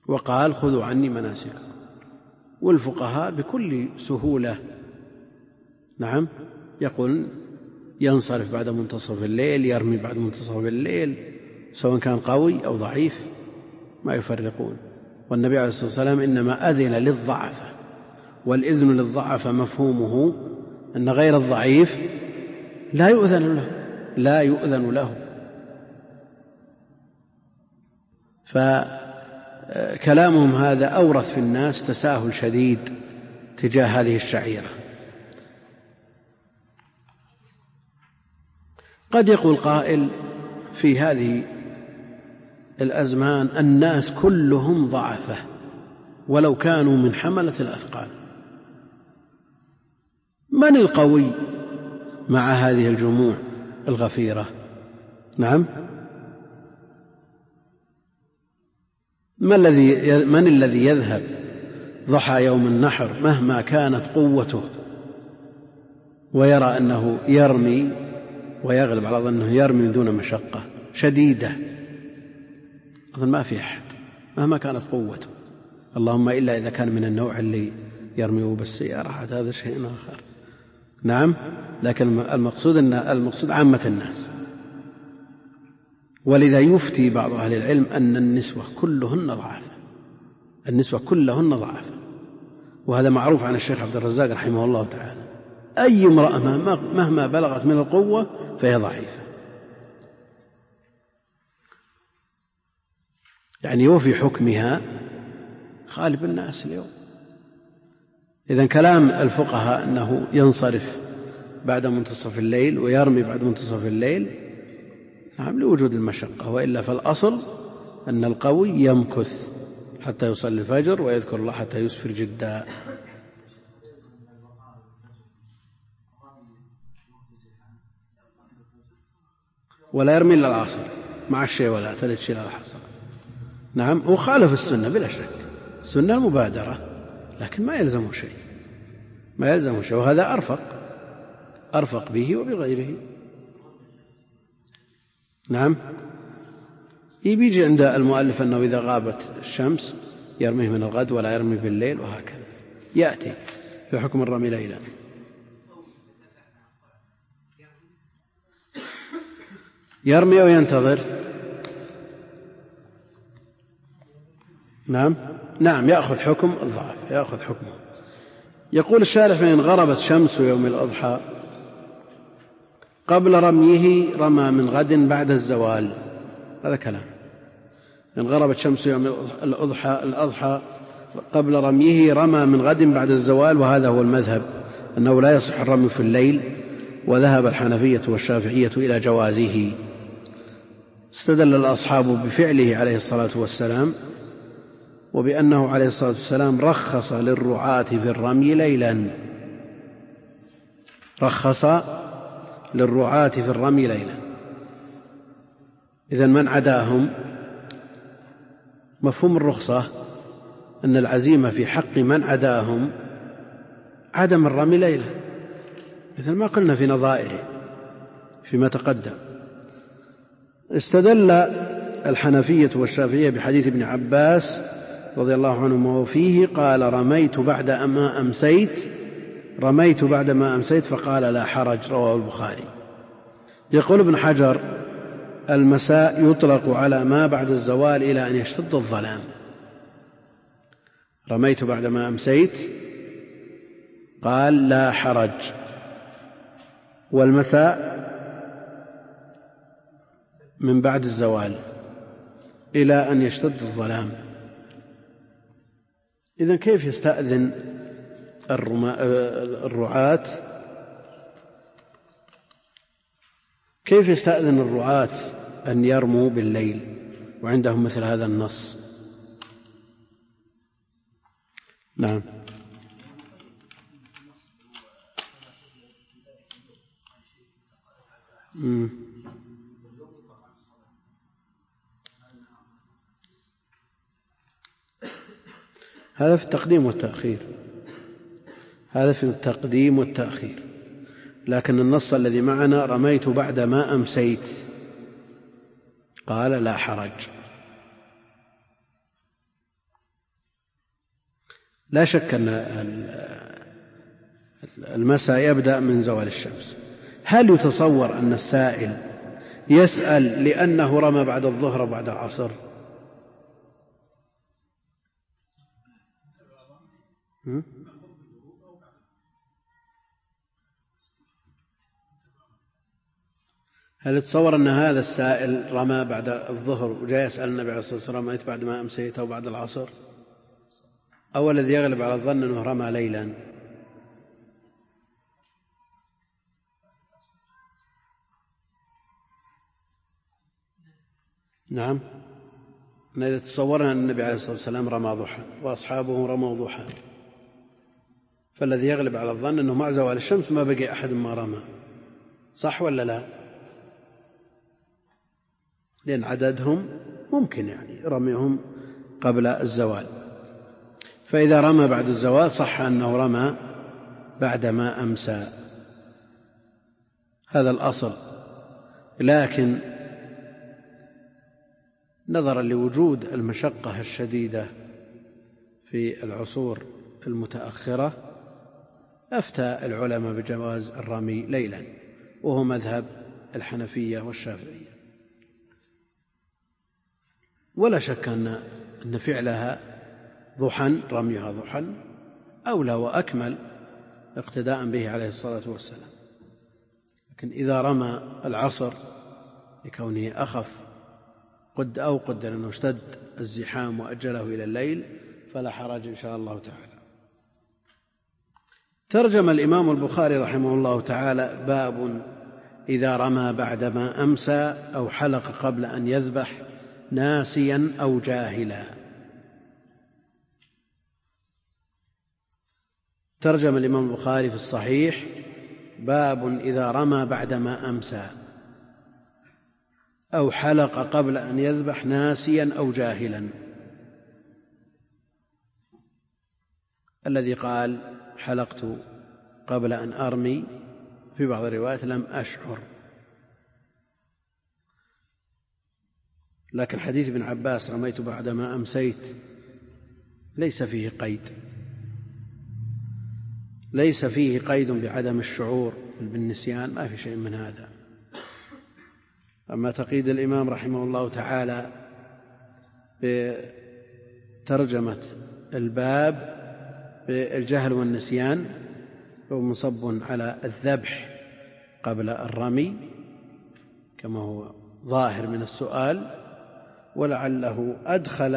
A: وقال خذوا عني مناسككم. والفقهاء بكل سهولة نعم يقول ينصرف بعد منتصف الليل، يرمي بعد منتصف الليل، سواء كان قوي أو ضعيف ما يفرقون. والنبي عليه الصلاة والسلام إنما أذن للضعف، والإذن للضعف مفهومه أن غير الضعيف لا يؤذن له. فكلامهم هذا أورث في الناس تساهل شديد تجاه هذه الشعيرة. قد يقول قائل في هذه الأزمان الناس كلهم ضعفة ولو كانوا من حملة الأثقال، من القوي مع هذه الجموع الغفيرة؟ نعم، من الذي يذهب ضحى يوم النحر مهما كانت قوته ويرى أنه يرمي ويغلب على ظنه يرمي دون مشقة شديدة؟ أظن ما في أحد مهما كانت قوته، اللهم إلا إذا كان من النوع اللي يرميه بالسيارة، هذا شيء آخر. نعم، لكن المقصود عامة الناس. ولذا يفتي بعض أهل العلم أن النسوة كلهن ضعفة، وهذا معروف عن الشيخ عبد الرزاق رحمه الله تعالى. أي امرأة مهما بلغت من القوة فهي ضعيفة، يعني وفي حكمها غالب الناس اليوم. إذن كلام الفقهاء أنه ينصرف بعد منتصف الليل ويرمي بعد منتصف الليل نعم لوجود المشقة، وإلا فالأصل أن القوي يمكث حتى يصلي الفجر ويذكر الله حتى يسفر جدا. ولا يرمي إلا العصر مع الشيء ولا تلت شيء لا حصل. نعم، وخالف السنة بلا شك، السنة المبادرة، لكن ما يلزمه شيء، وهذا أرفق به وبغيره. نعم، يجي عند المؤلف أنه إذا غابت الشمس يرميه من الغد ولا يرمي بالليل، وهكذا يأتي في حكم الرمي ليلا. يرمي أو ينتظر؟ نعم يأخذ حكم الضعف، يأخذ حكمه. يقول الشارح: فإن غربت شمس يوم الأضحى قبل رميه رمى من غد بعد الزوال. هذا كلام. إن غربت شمس يوم الأضحى قبل رميه رمى من غد بعد الزوال، وهذا هو المذهب أنه لا يصح الرمي في الليل، وذهب الحنفية والشافعية إلى جوازه. استدل الأصحاب بفعله عليه الصلاة والسلام، وبأنه عليه الصلاة والسلام رخص للرعاة في الرمي ليلا، إذن من عداهم مفهوم الرخصة أن العزيمة في حق من عداهم عدم الرمي ليلا، مثل ما قلنا في نظائره فيما تقدم. استدل الحنفية والشافعية بحديث ابن عباس رضي الله عنهما، وفيه قال: رميت بعد ما أمسيت فقال: لا حرج. رواه البخاري. يقول ابن حجر: المساء يطلق على ما بعد الزوال إلى أن يشتد الظلام. رميت بعد ما أمسيت قال: لا حرج. والمساء من بعد الزوال إلى أن يشتد الظلام. إذن كيف يستأذن الرعاة أن يرموا بالليل وعندهم مثل هذا النص؟ نعم. هذا في التقديم والتأخير، لكن النص الذي معنا: رميت بعد ما أمسيت قال: لا حرج. لا شك أن المساء يبدأ من زوال الشمس. هل يتصور أن السائل يسأل لأنه رمى بعد الظهر وبعد العصر؟ هل يتصور أن هذا السائل رمى بعد الظهر وجاء يسأل النبي عليه الصلاة والسلام رميت بعد ما أمسيت أو بعد العصر، أو الذي يغلب على الظن أنه رمى ليلا؟ نعم، إذا تصورنا أن النبي عليه الصلاة والسلام رمى ضحى وأصحابه رموا ضحى، فالذي يغلب على الظن أنه مع زوال الشمس ما بقي أحد ما رمى، صح ولا لا؟ لأن عددهم ممكن يعني رميهم قبل الزوال، فإذا رمى بعد الزوال صح أنه رمى بعدما أمسى، هذا الأصل. لكن نظرا لوجود المشقة الشديدة في العصور المتأخرة أفتى العلماء بجواز الرمي ليلا، وهو مذهب الحنفية والشافعية. ولا شك أن فعلها ضحى، رميها ضحى أولى وأكمل اقتداء به عليه الصلاة والسلام. لكن إذا رمى العصر لكونه أخف أو قدر أنه اشتد الزحام وأجله إلى الليل فلا حرج إن شاء الله تعالى. ترجم الإمام البخاري رحمه الله تعالى: باب إذا رمى بعدما أمسى أو حلق قبل أن يذبح ناسيا أو جاهلا. ترجم الإمام البخاري في الصحيح: باب إذا رمى بعدما أمسى أو حلق قبل أن يذبح ناسيا أو جاهلا. الذي قال حلقت قبل أن أرمي في بعض الروايات لم أشعر، لكن حديث ابن عباس رميت بعدما أمسيت ليس فيه قيد، ليس فيه قيد بعدم الشعور بالنسيان، ما في شيء من هذا. أما تقييد الإمام رحمه الله تعالى بترجمة الباب بالجهل والنسيان هو منصب على الذبح قبل الرمي كما هو ظاهر من السؤال، ولعله أدخل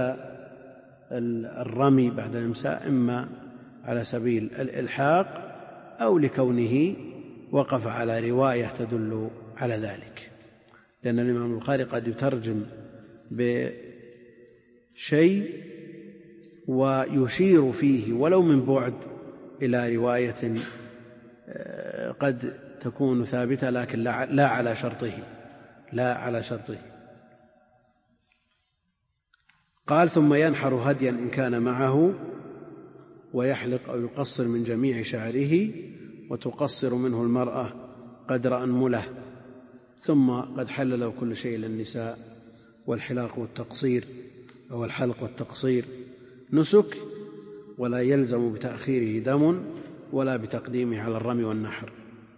A: الرمي بعد الإمساء إما على سبيل الإلحاق أو لكونه وقف على رواية تدل على ذلك، لأن الإمام البخاري قد يترجم بشيء ويشير فيه ولو من بعد إلى رواية قد تكون ثابتة لكن لا على شرطه. قال: ثم ينحر هديا إن كان معه ويحلق أو يقصر من جميع شعره، وتقصر منه المرأة قدر أنمله، ثم قد حلل كل شيء للنساء، والحلاق والتقصير أو الحلق والتقصير نسك، ولا يلزم بتأخيره دم ولا بتقديمه على الرمي والنحر.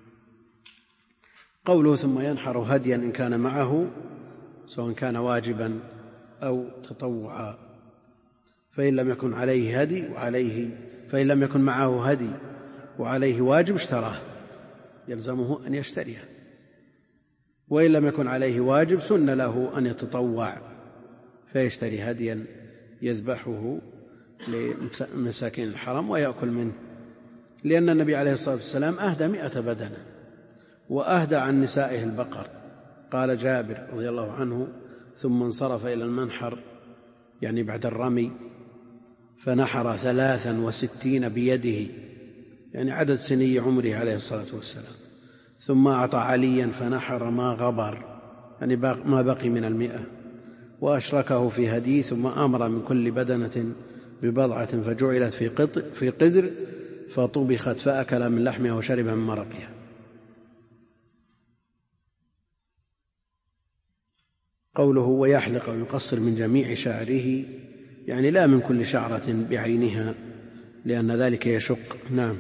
A: قوله ثم ينحر هديا إن كان معه، سواء كان واجبا أو تطوعا، فإن لم يكن عليه هدي فإن لم يكن معه هدي وعليه واجب اشتراه، يلزمه أن يشتريه، وإن لم يكن عليه واجب سن له أن يتطوع فيشتري هديا يذبحه لمساكين الحرم ويأكل منه، لأن النبي عليه الصلاة والسلام أهدى 100 بدنة وأهدى عن نسائه البقر. قال جابر رضي الله عنه: ثم انصرف إلى المنحر يعني بعد الرمي فنحر 63 بيده، يعني عدد سني عمره عليه الصلاة والسلام، ثم أعطى عليا فنحر ما غبر يعني ما بقي من 100، وأشركه في هديه، ثم أمر من كل بدنة ببضعة فجعلت في قدر فطبخت فأكل من لحمها وشرب من مرقها. قوله ويحلق ويقصر من جميع شعره يعني لا من كل شعرة بعينها، لأن ذلك يشق. نعم.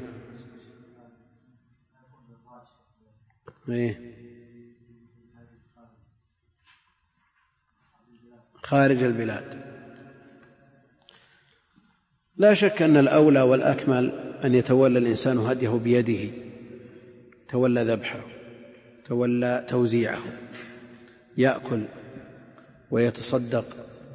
A: خارج البلاد. لا شك أن الأولى والأكمل أن يتولى الإنسان هديه بيده، تولى ذبحه، تولى توزيعه، يأكل ويتصدق،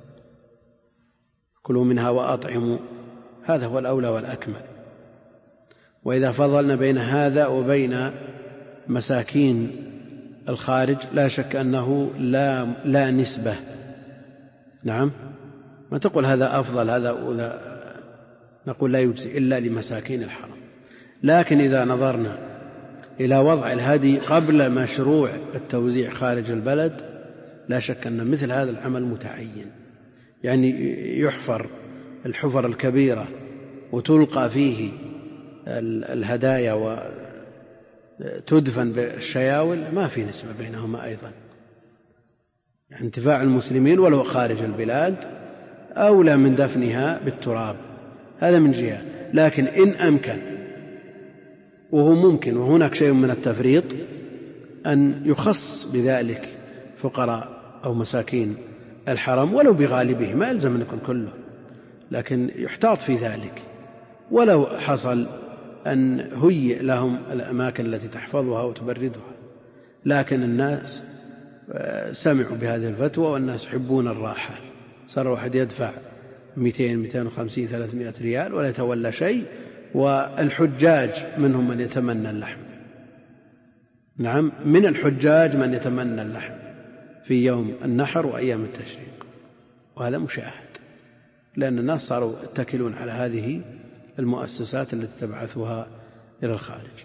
A: كلوا منها وأطعموا، هذا هو الأولى والأكمل. وإذا فضلنا بين هذا وبين مساكين الخارج لا شك أنه لا نسبة. نعم، ما تقول هذا أفضل هذا، نقول لا يجزي إلا لمساكين الحرم. لكن إذا نظرنا إلى وضع الهدي قبل مشروع التوزيع خارج البلد لا شك أن مثل هذا العمل متعين، يعني يحفر الحفر الكبيرة وتلقى فيه الهدايا وتدفن بالشياول، ما في نسبة بينهما أيضا. يعني انتفاع المسلمين ولو خارج البلاد أولى من دفنها بالتراب، هذا من جهة. لكن إن أمكن، وهو ممكن وهناك شيء من التفريط، أن يخص بذلك فقراء أو مساكين الحرم ولو بغالبه، ما يلزم أن يكون كله، لكن يحتاط في ذلك. ولو حصل أن هيئ لهم الأماكن التي تحفظها وتبردها، لكن الناس سمعوا بهذه الفتوى والناس يحبون الراحة، صار واحد يدفع 200 250 300 ريال ولا يتولى شيء، والحجاج منهم من يتمنى اللحم. نعم، من الحجاج من يتمنى اللحم في يوم النحر وأيام التشريق، وهذا مشاهد، لأن الناس صاروا يتكلون على هذه المؤسسات التي تبعثها إلى الخارج.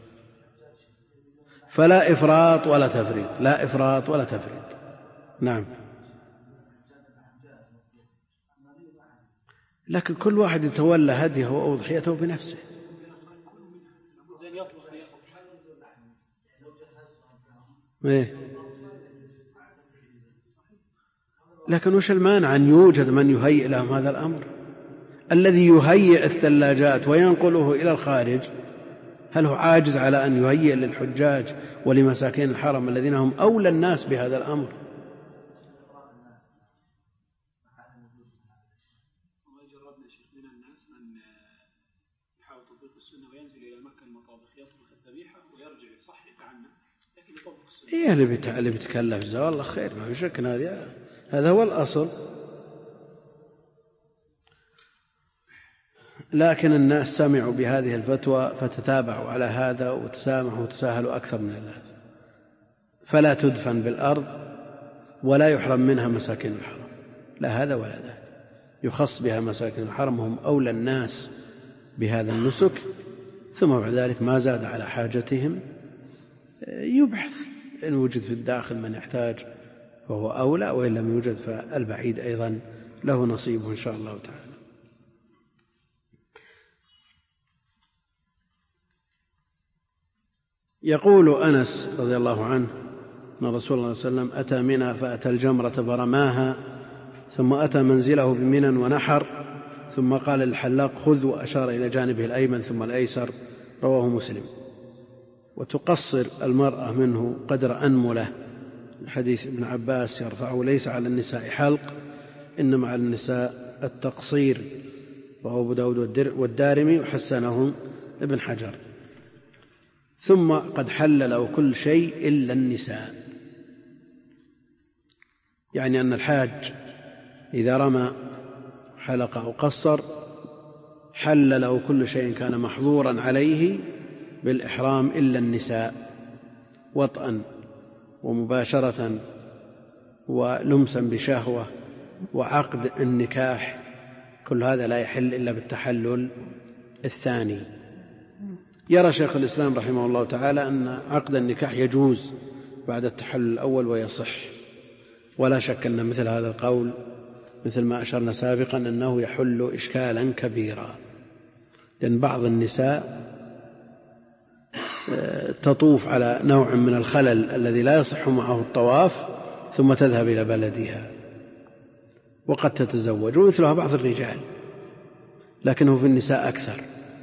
A: فلا إفراط ولا تفريط، لا إفراط ولا تفريط. نعم، لكن كل واحد يتولى هديه وأضحيته بنفسه. لكن وش المانع أن يوجد من يهيئ لهم هذا الأمر؟ الذي يهيئ الثلاجات وينقله إلى الخارج هل هو عاجز على أن يهيئ للحجاج ولمساكين الحرم الذين هم أولى الناس بهذا الأمر؟ إيه اللي بيتكلف جزاه الله خير، ما في شك، هذا هو الأصل. لكن الناس سمعوا بهذه الفتوى فتتابعوا على هذا وتسامحوا وتساهلوا أكثر من اللازم. فلا تدفن بالأرض ولا يحرم منها مساكين الحرم، لا هذا ولا ذاك، يخص بها مساكين الحرم، هم أولى الناس بهذا النسك. ثم بعد ذلك ما زاد على حاجتهم يبحث، إن وجد في الداخل من يحتاج فهو أولى، وإن لم يوجد فالبعيد أيضا له نصيبه إن شاء الله تعالى. يقول أنس رضي الله عنه أن رسول الله صلى الله عليه وسلم أتى منى فأتى الجمرة فرماها، ثم أتى منزله بمنى ونحر، ثم قال للحلاق خذ، وأشار إلى جانبه الأيمن ثم الأيسر، رواه مسلم. وتقصر المرأة منه قدر أنملة، حديث ابن عباس يرفعه ليس على النساء حلق إنما على النساء التقصير، رواه أبو داود والدارمي وحسنه ابن حجر. ثم قد حلل كل شيء إلا النساء، يعني أن الحاج إذا رمى حلق أو قصر حل له كل شيء كان محظورا عليه بالإحرام إلا النساء، وطئا ومباشرة ولمسا بشهوة وعقد النكاح، كل هذا لا يحل إلا بالتحلل الثاني. يرى شيخ الإسلام رحمه الله تعالى أن عقد النكاح يجوز بعد التحلل الأول ويصح، ولا شك أن مثل هذا القول مثل ما أشرنا سابقا أنه يحل إشكالا كبيرا، لأن بعض النساء تطوف على نوع من الخلل الذي لا يصح معه الطواف ثم تذهب إلى بلدها وقد تتزوج، ومثلها بعض الرجال، لكنه في النساء أكثر،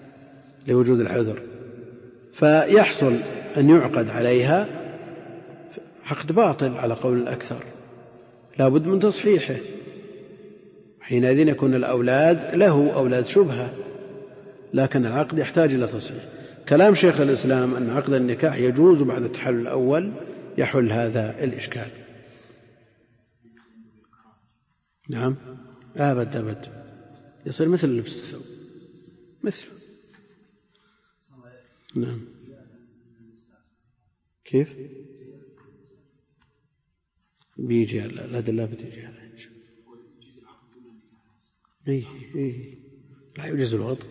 A: لوجود العذر، فيحصل أن يعقد عليها عقد باطل على قول الأكثر، لا بد من تصحيحه، حينئذ يكون الأولاد له أولاد شبهة، لكن العقد يحتاج إلى تصحيح. كلام شيخ الإسلام أن عقد النكاح يجوز بعد التحلل الأول يحل هذا الإشكال. نعم، أبد يصير مثل لبس الثوب مثله. نعم، كيف بيجي الأدلة بتيجي على لا يوجز الوضع.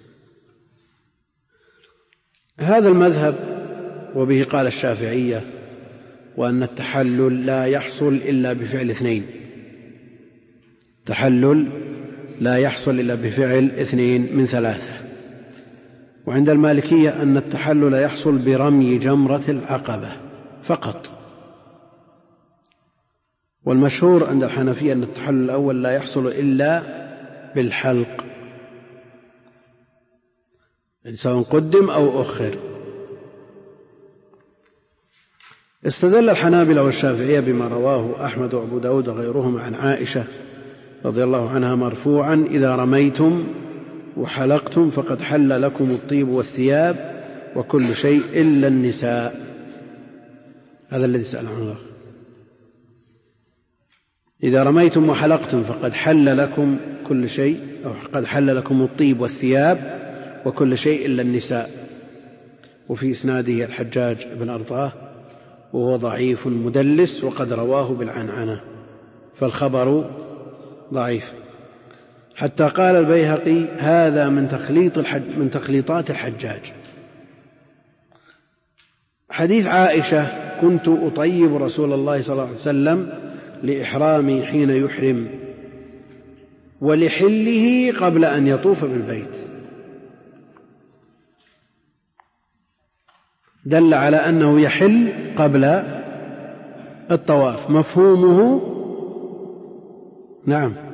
A: هذا المذهب وبه قال الشافعية، وأن التحلل لا يحصل إلا بفعل اثنين، تحلل لا يحصل إلا بفعل اثنين من ثلاثة. وعند المالكية أن التحلل يحصل برمي جمرة العقبة فقط. والمشهور عند الحنفية أن التحلل الأول لا يحصل إلا بالحلق، سواء قدم أو أخر. استدل الحنابلة والشافعية بما رواه أحمد وأبو داود وغيرهم عن عائشة رضي الله عنها مرفوعا: إذا رميتم وحلقتم فقد حل لكم الطيب والثياب وكل شيء إلا النساء. هذا الذي سأل عنه الله. إذا رميتم وحلقتم فقد حل لكم كل شيء، أو قد حل لكم الطيب والثياب وكل شيء إلا النساء. وفي إسناده الحجاج بن أرطاه وهو ضعيف مدلس وقد رواه بالعنعنة، فالخبر ضعيف. حتى قال البيهقي: هذا من تخليطات الحجاج. حديث عائشة: كنت أطيب رسول الله صلى الله عليه وسلم لإحرامي حين يحرم ولحله قبل أن يطوف بالبيت، دل على أنه يحل قبل الطواف. مفهومه نعم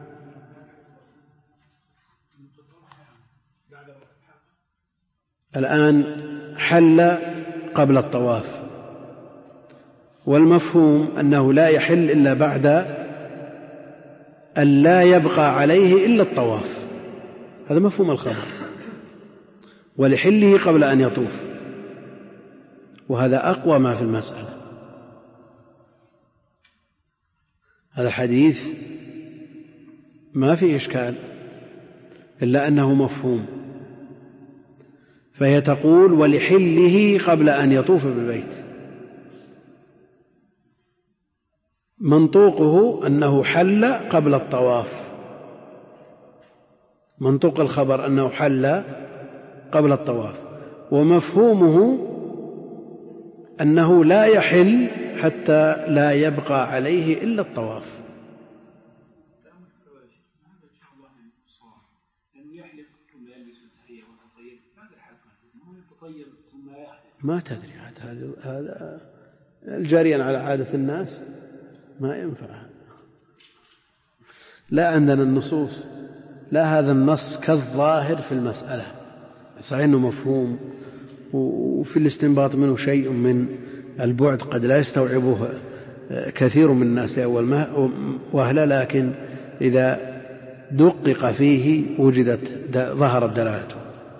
A: الآن حل قبل الطواف، والمفهوم أنه لا يحل إلا بعد أن لا يبقى عليه إلا الطواف. هذا مفهوم الخبر. ولحله قبل أن يطوف، وهذا أقوى ما في المسألة. هذا الحديث ما فيه إشكال إلا أنه مفهوم. فهي تقول: ولحله قبل أن يطوف بالبيت. منطوقه أنه حل قبل الطواف، منطوق الخبر أنه حل قبل الطواف، ومفهومه أنه لا يحل حتى لا يبقى عليه إلا الطواف. ما تدري هذا الجاريا على عادة الناس ما ينفع. لا عندنا النصوص، لا هذا النص كالظاهر في المسألة. صحيح أنه مفهوم وفي الاستنباط منه شيء من البعد قد لا يستوعبه كثير من الناس لأول وهلة، لكن إذا دقق فيه ظهرت دلالته.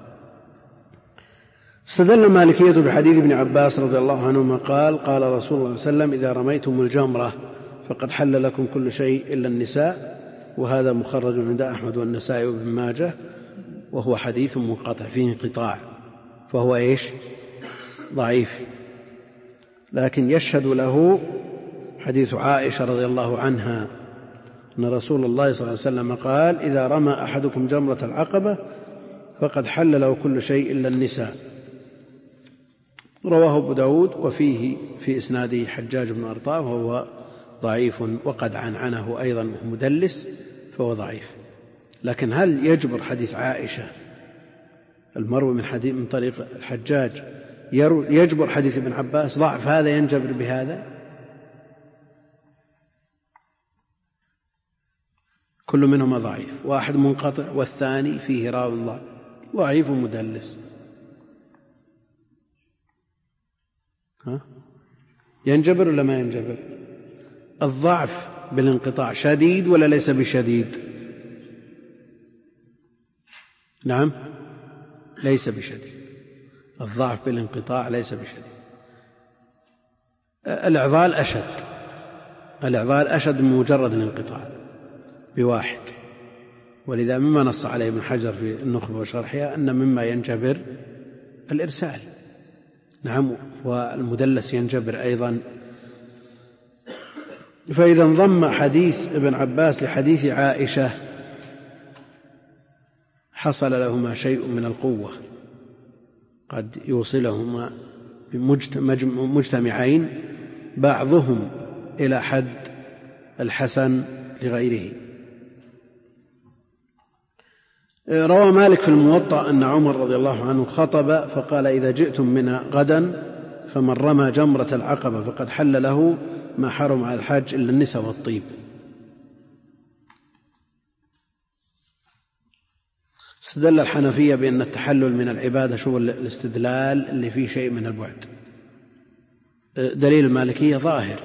A: استدل المالكية بحديث ابن عباس رضي الله عنهما قال: قال رسول الله صلى الله عليه وسلم: إذا رميتم الجمرة فقد حل لكم كل شيء إلا النساء. وهذا مخرج عند أحمد والنسائي وابن ماجه، وهو حديث منقطع فيه انقطاع، فهو ضعيف. لكن يشهد له حديث عائشة رضي الله عنها أن رسول الله صلى الله عليه وسلم قال: إذا رمى أحدكم جمرة العقبة فقد حل له كل شيء إلا النساء. رواه أبو داود، وفيه في إسناده حجاج بن أرطاه وهو ضعيف، وقد عنعنه أيضا مدلس فهو ضعيف. لكن هل يجبر حديث عائشة المروي من طريق الحجاج يجبر حديث ابن عباس؟ ضعف هذا ينجبر بهذا؟ كل منهما ضعيف، واحد منقطع والثاني فيه راو ضعيف ومدلس. ينجبر ولا ما ينجبر؟ الضعف بالانقطاع شديد ولا ليس بشديد؟ نعم ليس بشديد، الضعف بالانقطاع ليس بشديد. الإعضال أشد من مجرد الانقطاع بواحد، ولذا مما نص عليه ابن حجر في النخبة وشرحها أن مما ينجبر الإرسال. نعم، والمدلس ينجبر أيضا. فإذا انضم حديث ابن عباس لحديث عائشة حصل لهما شيء من القوة، قد يوصلهما مجتمعين بعضهم إلى حد الحسن لغيره. روى مالك في الموطأ أن عمر رضي الله عنه خطب فقال: إذا جئتم منى غدا فمن رمى جمرة العقبة فقد حل له ما حرم على الحاج إلا النساء والطيب. استدل الحنفية بأن التحلل من العبادة شو الاستدلال اللي فيه شيء من البعد. دليل المالكية ظاهر،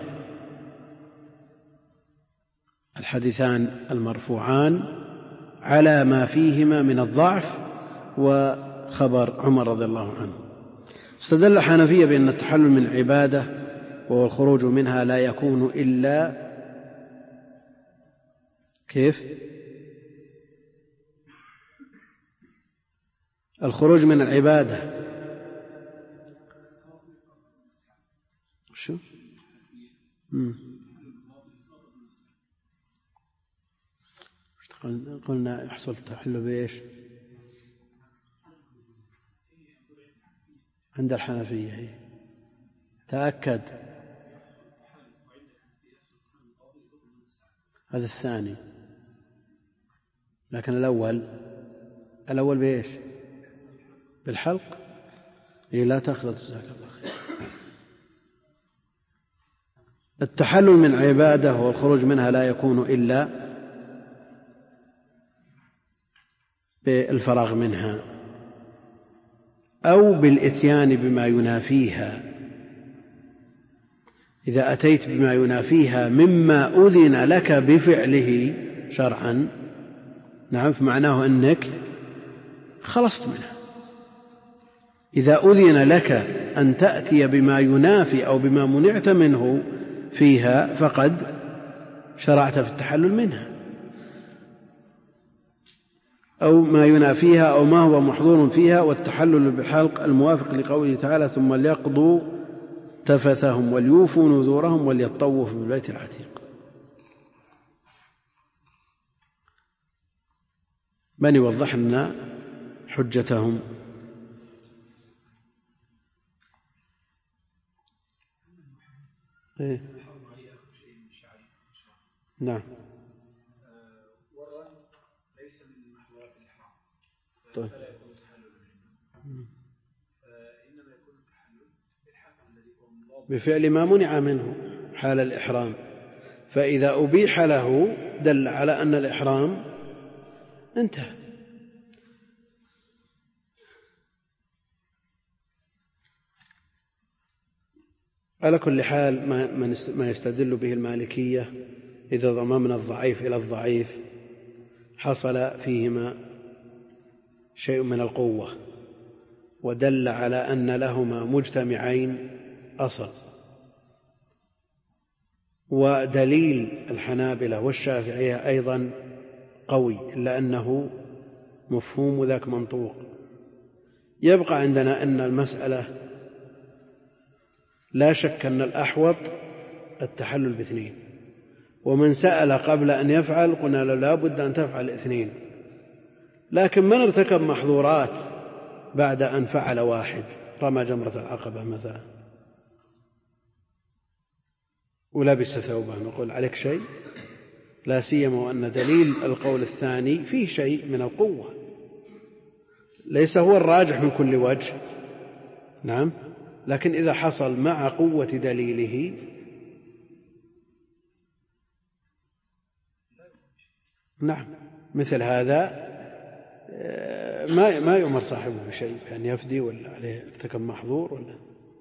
A: الحديثان المرفوعان على ما فيهما من الضعف وخبر عمر رضي الله عنه. استدل الحنفية بأن التحلل من العبادة وهو الخروج منها لا يكون إلا كيف؟ الخروج من العبادة شو؟ قلنا يحصل تحل بإيش عند الحنفية؟ هي تأكد، هذا الثاني، لكن الأول بإيش؟ بالحلق. لا تخلط، جزاك الله خير. التحلل من عبادة والخروج منها لا يكون إلا بالفراغ منها أو بالإتيان بما ينافيها. إذا أتيت بما ينافيها مما أذن لك بفعله شرعا، نعم، فمعناه أنك خلصت منها. إذا أذن لك أن تأتي بما ينافي أو بما منعت منه فيها فقد شرعت في التحلل منها، أو ما ينافيها أو ما هو محظور فيها. والتحلل بالحلق الموافق لقوله تعالى: ثم ليقضوا تفثهم وليوفوا نذورهم وليطوفوا بالبيت العتيق. من يوضح لنا حجتهم؟ إيه؟ نعم.
B: ليس من محظورات الإحرام،
A: طيب.
B: فلا يكون تحلل منه، إنما يكون التحلل بالحق الذي هو
A: بفعل ما منع منه حال الإحرام، فإذا أبيح له دل على أن الإحرام انتهى. على كل حال ما يستدل به المالكية إذا ضممنا الضعيف إلى الضعيف حصل فيهما شيء من القوة ودل على أن لهما مجتمعين أصل. ودليل الحنابلة والشافعية أيضا قوي، إلا أنه مفهوم ذاك منطوق. يبقى عندنا أن المسألة لا شك أن الأحوط التحلل باثنين، ومن سأل قبل أن يفعل قلنا له لا بد أن تفعل اثنين. لكن من ارتكب محظورات بعد أن فعل واحد، رمى جمرة العقبة مثلا ولبس ثوبه، نقول عليك شيء؟ لا سيما وأن دليل القول الثاني فيه شيء من القوة، ليس هو الراجح من كل وجه، نعم، لكن إذا حصل مع قوة دليله نعم، مثل هذا ما يؤمر صاحبه بشيء أن يفدي ولا عليه ارتكب محظور ولا.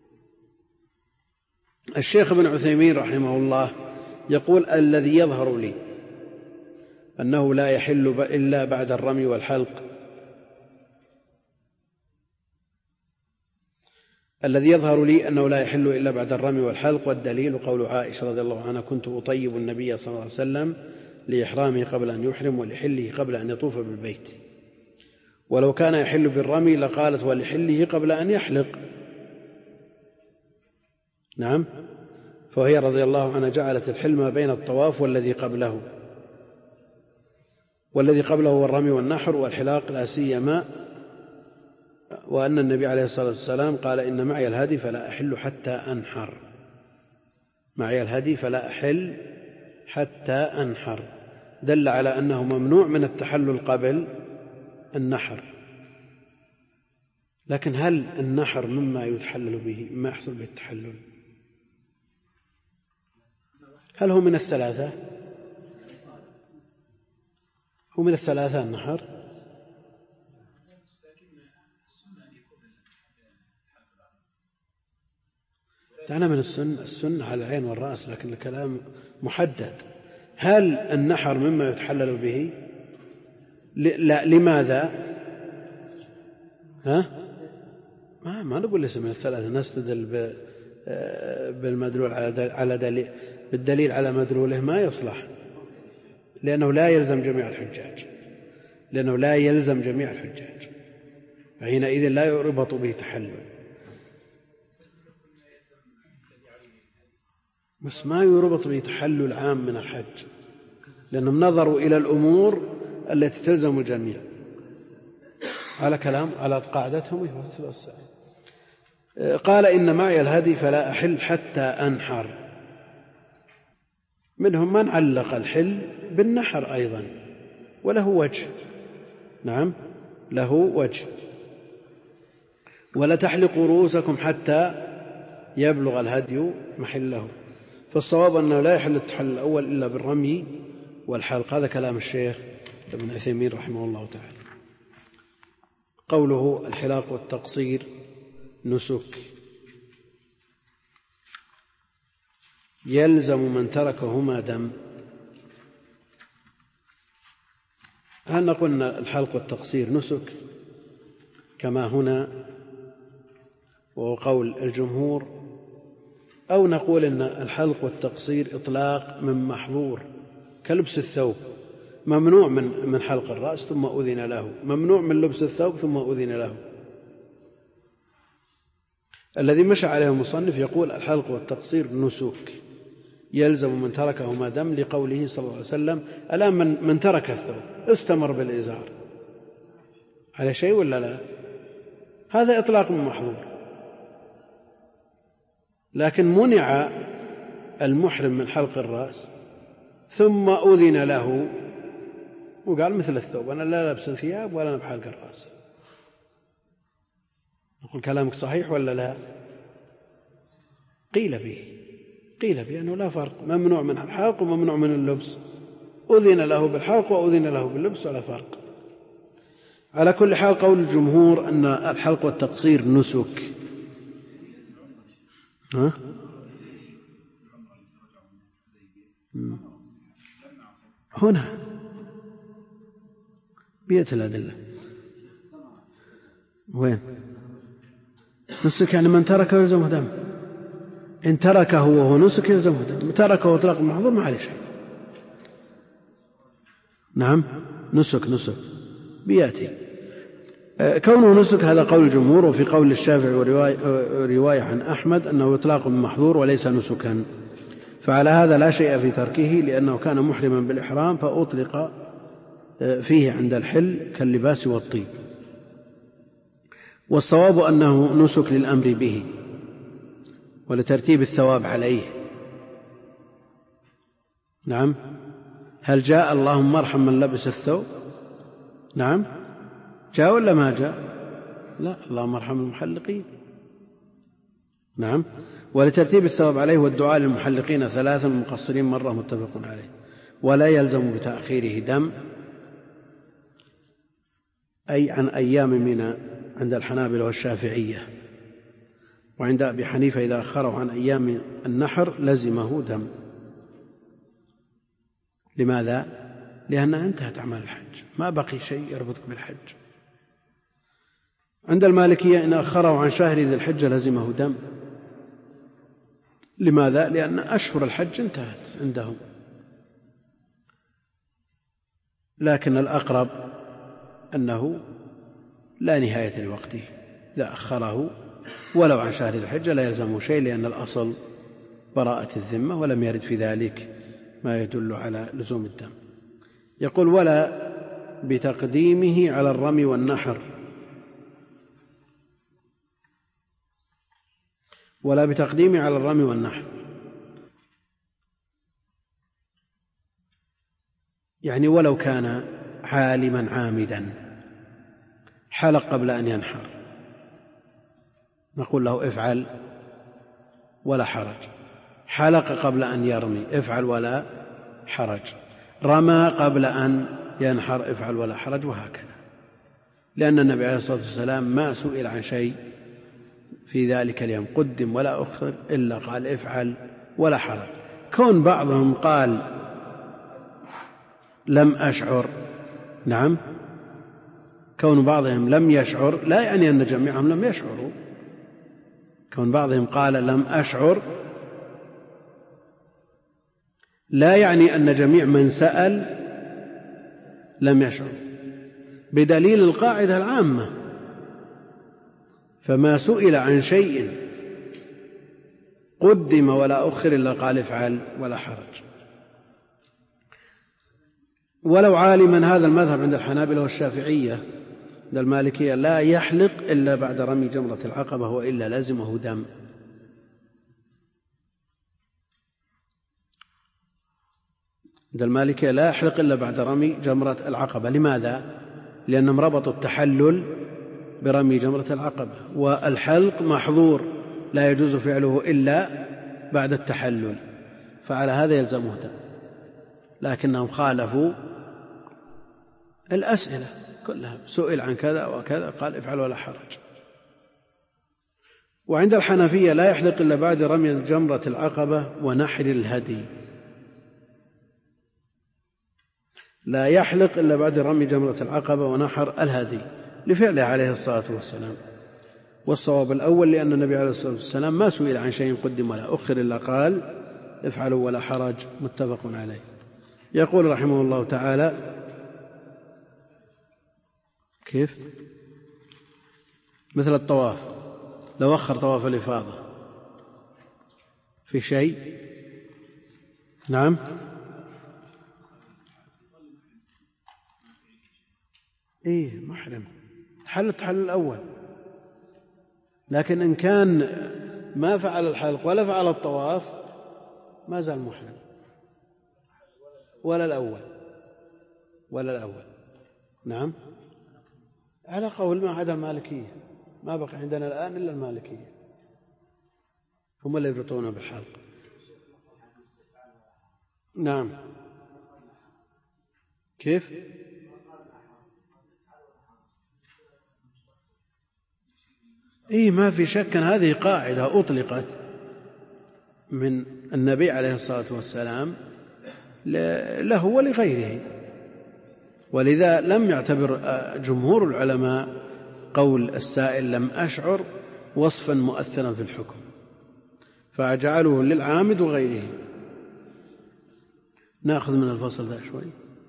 A: الشيخ ابن عثيمين رحمه الله يقول الذي يظهر لي أنه لا يحل إلا بعد الرمي والحلق، الذي يظهر لي أنه لا يحل إلا بعد الرمي والحلق، والدليل قول عائشة رضي الله عنها كنت أطيب النبي صلى الله عليه وسلم لإحرامه قبل أن يحرم ولحله قبل أن يطوف بالبيت، ولو كان يحل بالرمي لقالت ولحله قبل أن يحلق. نعم، فهي رضي الله عنها جعلت الحلم بين الطواف والذي قبله، والذي قبله هو الرمي والنحر والحلاق لا سيما، وأن النبي عليه الصلاة والسلام قال إن معي الهدي فلا أحل حتى أنحر، معي الهدي فلا أحل حتى أنحر، دل على أنه ممنوع من التحلل قبل النحر. لكن هل النحر مما يتحلل به، مما يحصل به التحلل؟ هل هو من الثلاثة؟ هو من الثلاثة النحر؟ دعنا من السنة على العين والرأس، لكن الكلام محدد. هل النحر مما يتحلل به؟ لا. لماذا؟ ما نقول ليس من الثلاثة، نستدل بالمدلول على دليل، بالدليل على مدلوله ما يصلح، لأنه لا يلزم جميع الحجاج، فحينئذ لا يربط به تحلل. بس ما يربط به تحلل عام من الحج، لأنهم نظروا إلى الأمور التي تلزم الجميع على قاعدتهم. قال إن معي الهدي فلا أحل حتى أنحر. منهم من علق الحل بالنحر أيضا وله وجه. نعم، له وجه. ولا تحلقوا رؤوسكم حتى يبلغ الهدي محله. فالصواب أنه لا يحل التحلل الأول إلا بالرمي والحلق. هذا كلام الشيخ ابن عثيمين رحمه الله تعالى. قوله الحلاق والتقصير نسك، يلزم من تركهما دم. هل نقول أن الحلق والتقصير نسك كما هنا وهو قول الجمهور، أو نقول أن الحلق والتقصير إطلاق من محظور كلبس الثوب، ممنوع من حلق الرأس ثم أذن له، ممنوع من لبس الثوب ثم أذن له. الذي مشى عليه المصنف يقول الحلق والتقصير نسك، يلزم من تركهما دم، لقوله صلى الله عليه وسلم الآن من ترك الثوب استمر بالإزار على شيء ولا لا؟ هذا إطلاق من محظور. لكن منع المحرم من حلق الرأس ثم أذن له وقال مثل الثوب أنا لا لابس الثياب ولا بحلق الرأس. نقول كلامك صحيح ولا لا؟ قيل به أنه لا فرق، ممنوع من الحلق وممنوع من اللبس، أذن له بالحلق وأذن له باللبس ولا فرق. على كل حال قول الجمهور أن الحلق والتقصير نسك. هنا بيت الأدلة وين؟ نسك يعني من تركه يلزمه دم، إن تركه وهو نسك يلزمه دم، تركه وطلق المحظور ما عليه شيء. نعم، نسك بيأتي. كونه نسك هذا قول الجمهور، وفي قول الشافعي ورواية عن أحمد أنه إطلاق من محظور وليس نسكا، فعلى هذا لا شيء في تركه لأنه كان محرما بالإحرام فأطلق فيه عند الحل كاللباس والطيب. والصواب أنه نسك للأمر به ولترتيب الثواب عليه. نعم، هل جاء اللهم ارحم من لبس الثوب؟ نعم، جاء ولا ما جاء؟ لا، اللهم ارحم المحلقين. نعم، ولترتيب الثواب عليه والدعاء للمحلقين 3 والمقصرين مرة متفق عليه. ولا يلزم بتأخيره دم، أي عن أيام منى عند الحنابلة والشافعية. وعند أبي حنيفة إذا أخره عن أيام النحر لزمه دم. لماذا؟ لأنها انتهت أعمال الحج، ما بقي شيء يربطك بالحج. عند المالكية إن أخره عن شهر ذي الحجة لزمه دم. لماذا؟ لأن أشهر الحج انتهت عندهم. لكن الأقرب أنه لا نهاية لوقته، إذا أخره ولو عن شهر ذي الحجة لا يلزمه شيء، لأن الأصل براءة الذمة، ولم يرد في ذلك ما يدل على لزوم الدم. يقول: ولا بتقديمه على الرمي والنحر، ولا بتقديمه على الرمي والنحر، يعني ولو كان عالما عامدا حلق قبل أن ينحر، نقول له افعل ولا حرج. حلق قبل أن يرمي افعل ولا حرج. رمى قبل أن ينحر افعل ولا حرج، وهكذا. لأن النبي عليه الصلاة والسلام ما سئل عن شيء في ذلك اليوم قدم ولا أخر إلا قال افعل ولا حرج. كون بعضهم قال لم أشعر، نعم، كون بعضهم لم يشعر لا يعني أن جميعهم لم يشعروا. كون بعضهم قال لم أشعر لا يعني أن جميع من سأل لم يشعر، بدليل القاعدة العامة: فما سئل عن شيء قدم ولا أخر إلا قال افعل ولا حرج. ولو عالما، هذا المذهب عند الحنابلة والشافعية. عند المالكية لا يحلق إلا بعد رمي جمرة العقبة، وإلا لزمه دم. عند المالكية لا يحلق إلا بعد رمي جمرة العقبة. لماذا؟ لأنهم ربطوا التحلل برمي جمرة العقبة، والحلق محظور لا يجوز فعله إلا بعد التحلل، فعلى هذا يلزمه دم. لكنهم خالفوا الأسئلة كلها، سئل عن كذا وكذا قال افعل ولا حرج. وعند الحنفية لا يحلق إلا بعد رمي جمرة العقبة ونحر الهدي. لا يحلق إلا بعد رمي جمرة العقبة ونحر الهدي لفعله عليه الصلاة والسلام. والصواب الأول، لأن النبي عليه الصلاة والسلام ما سئل عن شيء قدم ولا أخر إلا قال افعلوا ولا حرج، متفق عليه. يقول رحمه الله تعالى: كيف؟ مثل الطواف، لو أخر طواف الإفاضة في شيء، نعم، إيه محرم، حل الأول. لكن إن كان ما فعل الحلق ولا فعل الطواف ما زال محرم، ولا الأول. نعم، على قول ما عدا المالكية، ما بقي عندنا الآن إلا المالكية، هم اللي يربطون بالحلق. نعم، كيف؟ إيه، ما في شك أن هذه قاعدة أطلقت من النبي عليه الصلاة والسلام له ولغيره، ولذا لم يعتبر جمهور العلماء قول السائل لم أشعر وصفا مؤثرا في الحكم، فجعلوه للعامد وغيره. نأخذ من الفصل ذا شوي.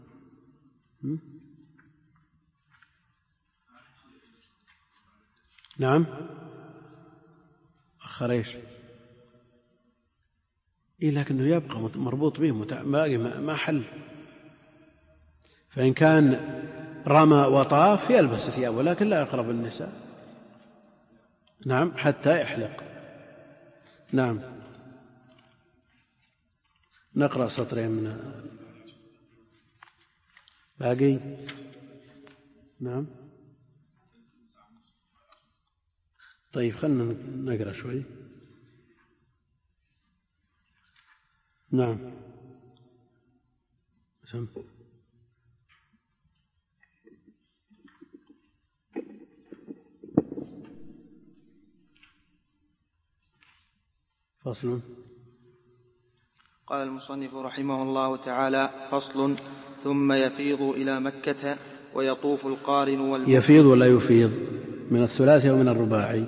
A: نعم، أخر إيش؟ إيه، لكنه يبقى مربوط به باقي ما حل. فإن كان رمى وطاف يلبس ثيابه، لكن لا يقرب النساء. نعم، حتى يحلق. نعم، نقرأ سطرين من باقي. نعم، طيب خلنا نقرأ شوي. نعم، فصل.
C: قال المصنف رحمه الله تعالى: فصل. ثم يفيض إلى مكة ويطوف القارن
A: يفيض ولا يفيض؟ من الثلاثي أو من الرباعي؟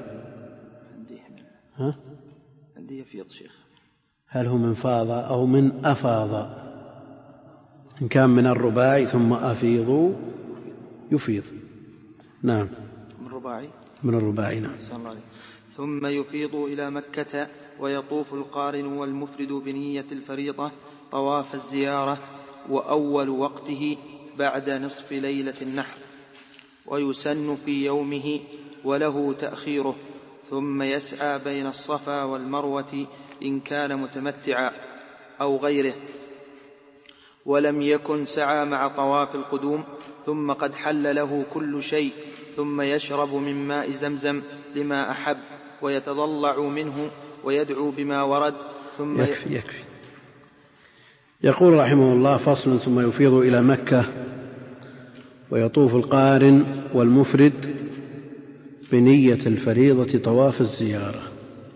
C: عندي يفيض شيخ.
A: هل هو من فاض أو من أفاض؟ إن كان من الرباعي ثم أفيضوا يفيض. نعم، من الرباعي. نعم.
C: ثم يفيض إلى مكة ويطوف القارن والمفرد بنية الفريضة طواف الزيارة، وأول وقته بعد نصف ليلة النحر، ويسن في يومه وله تأخيره، ثم يسعى بين الصفا والمروة إن كان متمتعا أو غيره، ولم يكن سعى مع طواف القدوم، ثم قد حل له كل شيء، ثم يشرب من ماء زمزم لما أحب ويتضلع منه ويدعو بما ورد. ثم
A: يكفي. يقول رحمه الله: فصل. ثم يفيض إلى مكة ويطوف القارن والمفرد بنية الفريضة طواف الزيارة.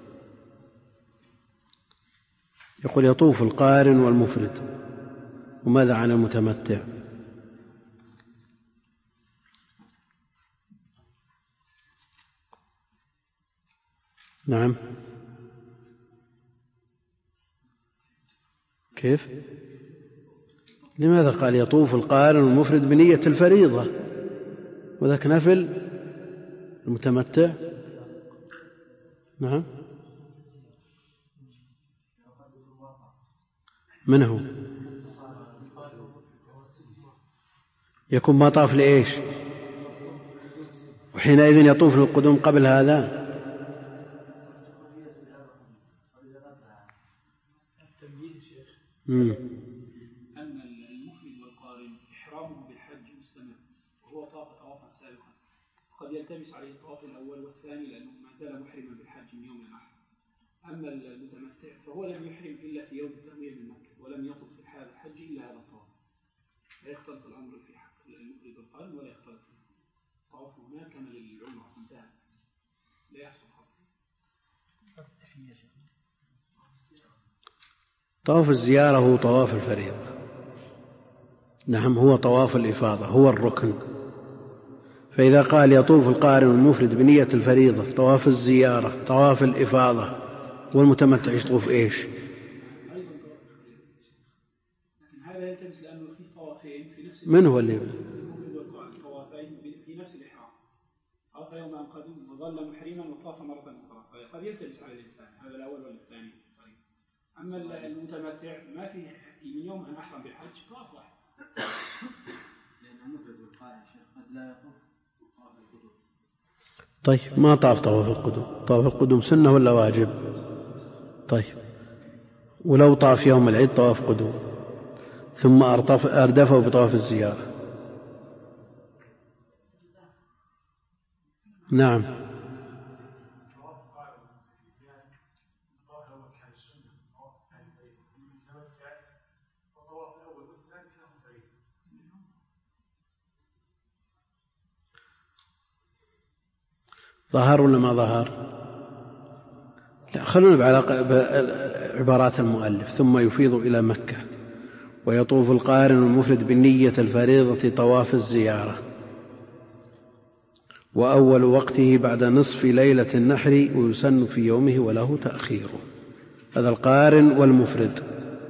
A: يقول يطوف القارن والمفرد، وماذا عن المتمتع؟ نعم، كيف؟ لماذا قال يطوف القارن والمفرد بنية الفريضة وذاك نفل المتمتع؟ نعم، من هو؟ يكون ما طاف لإيش؟ وحينئذ يطوف للقدوم قبل هذا.
B: أن المفرد والقارن إحرامه بالحج مستمر، وهو طاف طوافا سابقا، قد يلتبس عليه الطواف الأول والثاني لأنه ما زال محرما بالحج من يوم النحر. أما المتمتع فهو لم يحرم إلا في يوم التروية من مكة، ولم يطف في حال الحج إلا هذا الطواف. لا يختلط الأمر في حق المفرد والقارن ولا يختلط طواف هناك كما للعمرة انتهى، لا يحصل خطأ.
A: طواف الزيارة هو طواف الفريضة. نعم، هو طواف الإفاضة، هو الركن. فإذا قال يطوف القارن والمفرد بنية الفريضة طواف الزيارة طواف الإفاضة، والمتمتع يطوف إيش؟ من هو اللي
B: طوافين في نفس الإحرام، طاف يوم أن قدم وظل محرما وطاف مرة أخرى، فقد يلتبس على الإنسان هذا الأول ولا الثاني. أما المتمتع ما فيه من يوم أن أحرم بالحج طواف واحد، لأن المفرد والقارن قد لا يطوف طواف القدوم.
A: طيب، ما طاف طواف القدوم. طواف القدوم سنة ولا واجب؟ طيب، ولو طاف يوم العيد طواف قدوم ثم أردفه بطواف الزيارة. نعم، ظهر ولا ما ظهر؟ لا، خلونا بعبارات المؤلف. ثم يفيض إلى مكة ويطوف القارن والمفرد بنية الفريضة طواف الزيارة، وأول وقته بعد نصف ليلة النحر، ويسن في يومه وله تأخيره. هذا القارن والمفرد.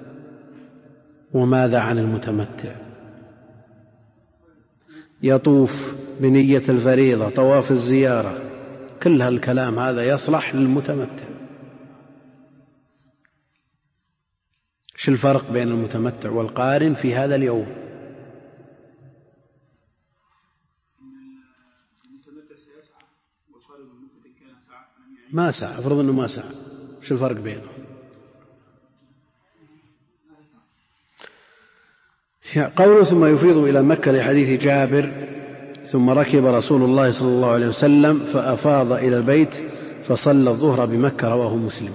A: وماذا عن المتمتع؟ يطوف بنية الفريضة طواف الزيارة، كل هالكلام هذا يصلح للمتمتع. ايش الفرق بين المتمتع والقارن في هذا اليوم؟ ما سعى، افرض انه ما سعى، ايش الفرق بينهم؟ قوله ثم يفيض إلى مكة لحديث جابر: ثم ركب رسول الله صلى الله عليه وسلم فأفاض إلى البيت فصلى الظهر بمكة، رواه مسلم.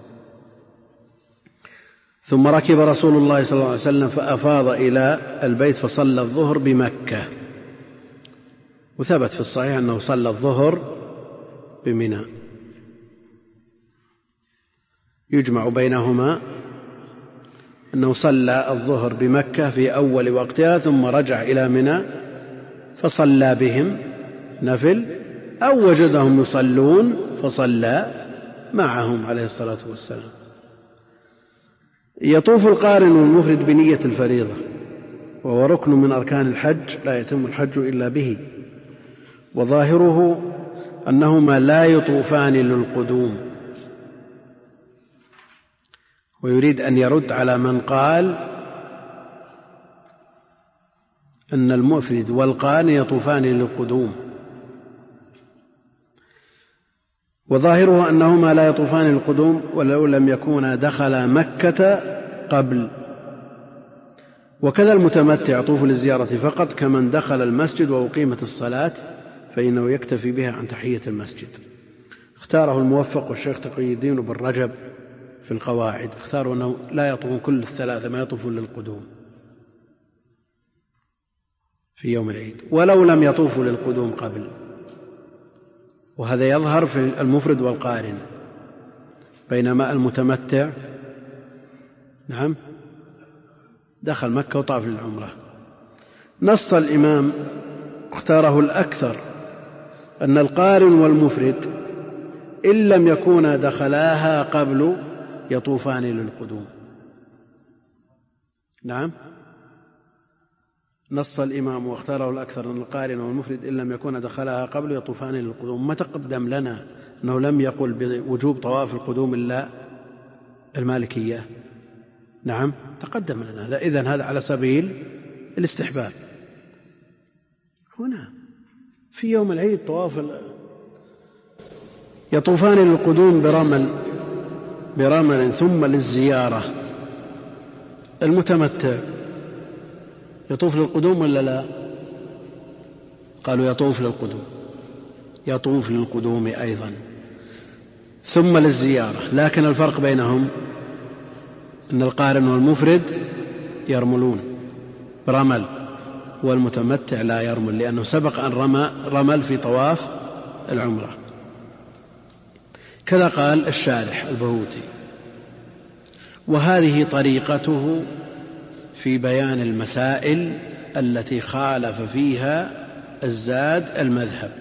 A: ثم ركب رسول الله صلى الله عليه وسلم فأفاض إلى البيت فصلى الظهر بمكة، وثبت في الصحيح أنه صلى الظهر بمنى. يجمع بينهما أنه صلى الظهر بمكة في أول وقتها ثم رجع إلى منى فصلى بهم نفل، أو وجدهم يصلون فصلى معهم عليه الصلاة والسلام. يطوف القارن والمفرد بنية الفريضة، وهو ركن من أركان الحج، لا يتم الحج إلا به، وظاهره أنهما لا يطوفان للقدوم. ويريد أن يرد على من قال أن المفرد والقارن يطوفان للقدوم، وظاهره أنهما لا يطوفان للقدوم ولو لم يكونا دخلا مكة قبل. وكذا المتمتع يطوف للزيارة فقط كمن دخل المسجد وأقيمت الصلاة فإنه يكتفي بها عن تحية المسجد. اختاره الموفق والشيخ تقي الدين بن رجب في القواعد، اختاروا أنه لا يطوفون كل الثلاثة، ما يطوفون للقدوم في يوم العيد ولو لم يطوفوا للقدوم قبل. وهذا يظهر في المفرد والقارن، بينما المتمتع نعم دخل مكة وطاف للعمرة. نص الإمام اختاره الأكثر أن القارن والمفرد إن لم يكونا دخلاها قبل يطوفان للقدوم. نعم، نص الإمام واختاره الأكثر أن القارن والمفرد إن لم يكونا دخلها قبل يطوفان للقدوم. ما تقدم لنا أنه لم يقل بوجوب طواف القدوم إلا المالكية. نعم تقدم لنا، إذن هذا على سبيل الاستحباب. هنا في يوم العيد طواف يطوفان للقدوم برمل ثم للزيارة. المتمتع يطوف للقدوم ولا لا؟ قالوا يطوف للقدوم أيضا ثم للزيارة، لكن الفرق بينهم أن القارن والمفرد يرملون برمل والمتمتع لا يرمل، لأنه سبق أن رمل في طواف العمرة. كذا قال الشارح البهوتي، وهذه طريقته في بيان المسائل التي خالف فيها الزاد المذهب.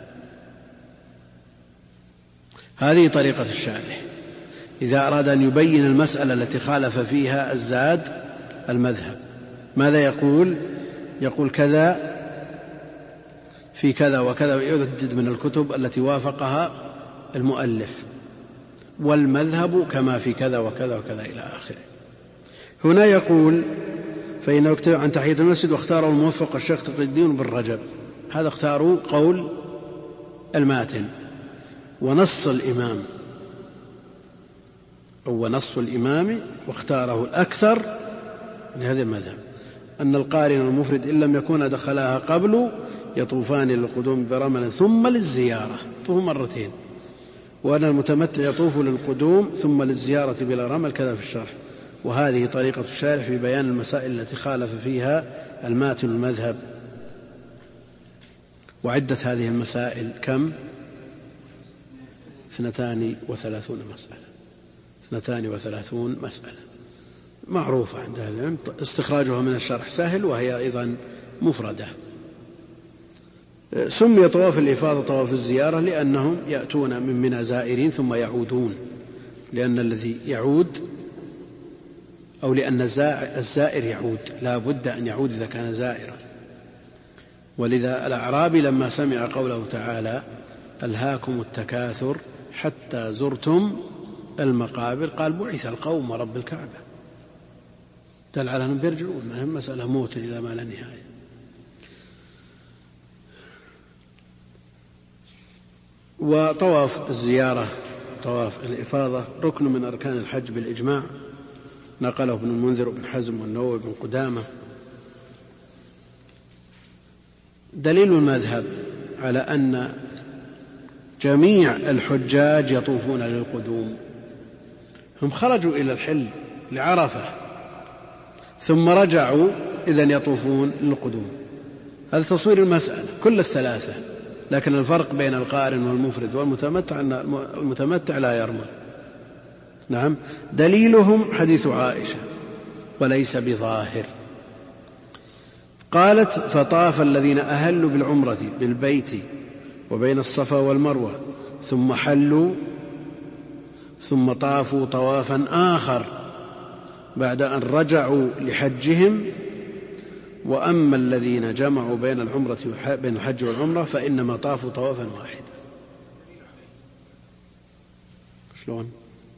A: هذه طريقة الشارح إذا أراد أن يبين المسألة التي خالف فيها الزاد المذهب. ماذا يقول؟ يقول كذا في كذا وكذا، ويعدد من الكتب التي وافقها المؤلف، والمذهب كما في كذا وكذا وكذا إلى آخره. هنا يقول فإنه يكتب عن تحية المسجد، واختاره الموفق الشيخ تقي الدين بن رجب. هذا اختاروا قول الماتن. ونص الإمام واختاره الأكثر لهذا المذهب أن القارن والمفرد إن لم يكونا دخلاها قبل يطوفان للقدوم برمل ثم للزيارة، طوف مرتين، وأن المتمتع يطوف للقدوم ثم للزيارة بلا رمل، كذا في الشرح. وهذه طريقة الشارح في بيان المسائل التي خالف فيها الماتن المذهب. وعدة هذه المسائل كم؟ 32 مسألة معروفة عند أهل العلم، استخراجها من الشرح سهل، وهي أيضا مفردة. سمي طواف الإفاضة طواف الزيارة لأنهم يأتون من منى زائرين ثم يعودون، لأن الذي يعود أو لأن الزائر يعود لا بد أن يعود إذا كان زائرا. ولذا الأعرابي لما سمع قوله تعالى ألهاكم التكاثر حتى زرتم المقابر قال بعث القوم ورب الكعبة، دل على أنهم بيرجعون، ما هي مسألة موت إلى ما لا نهاية. وطواف الزيارة طواف الإفاضة ركن من أركان الحج بالإجماع، نقله ابن المنذر وابن حزم والنووي وابن قدامة. دليل المذهب على أن جميع الحجاج يطوفون للقدوم، هم خرجوا إلى الحل لعرفة ثم رجعوا إذن يطوفون للقدوم. هذا تصوير المسألة كل الثلاثة، لكن الفرق بين القارن والمفرد والمتمتع أن المتمتع لا يرمل نعم. دليلهم حديث عائشة وليس بظاهر. قالت فطاف الذين أهلوا بالعمرة بالبيت وبين الصفا والمروة ثم حلوا ثم طافوا طوافا آخر بعد أن رجعوا لحجهم، وأما الذين جمعوا بين الحج والعمرة فإنما طافوا طوافا واحدا. شلون؟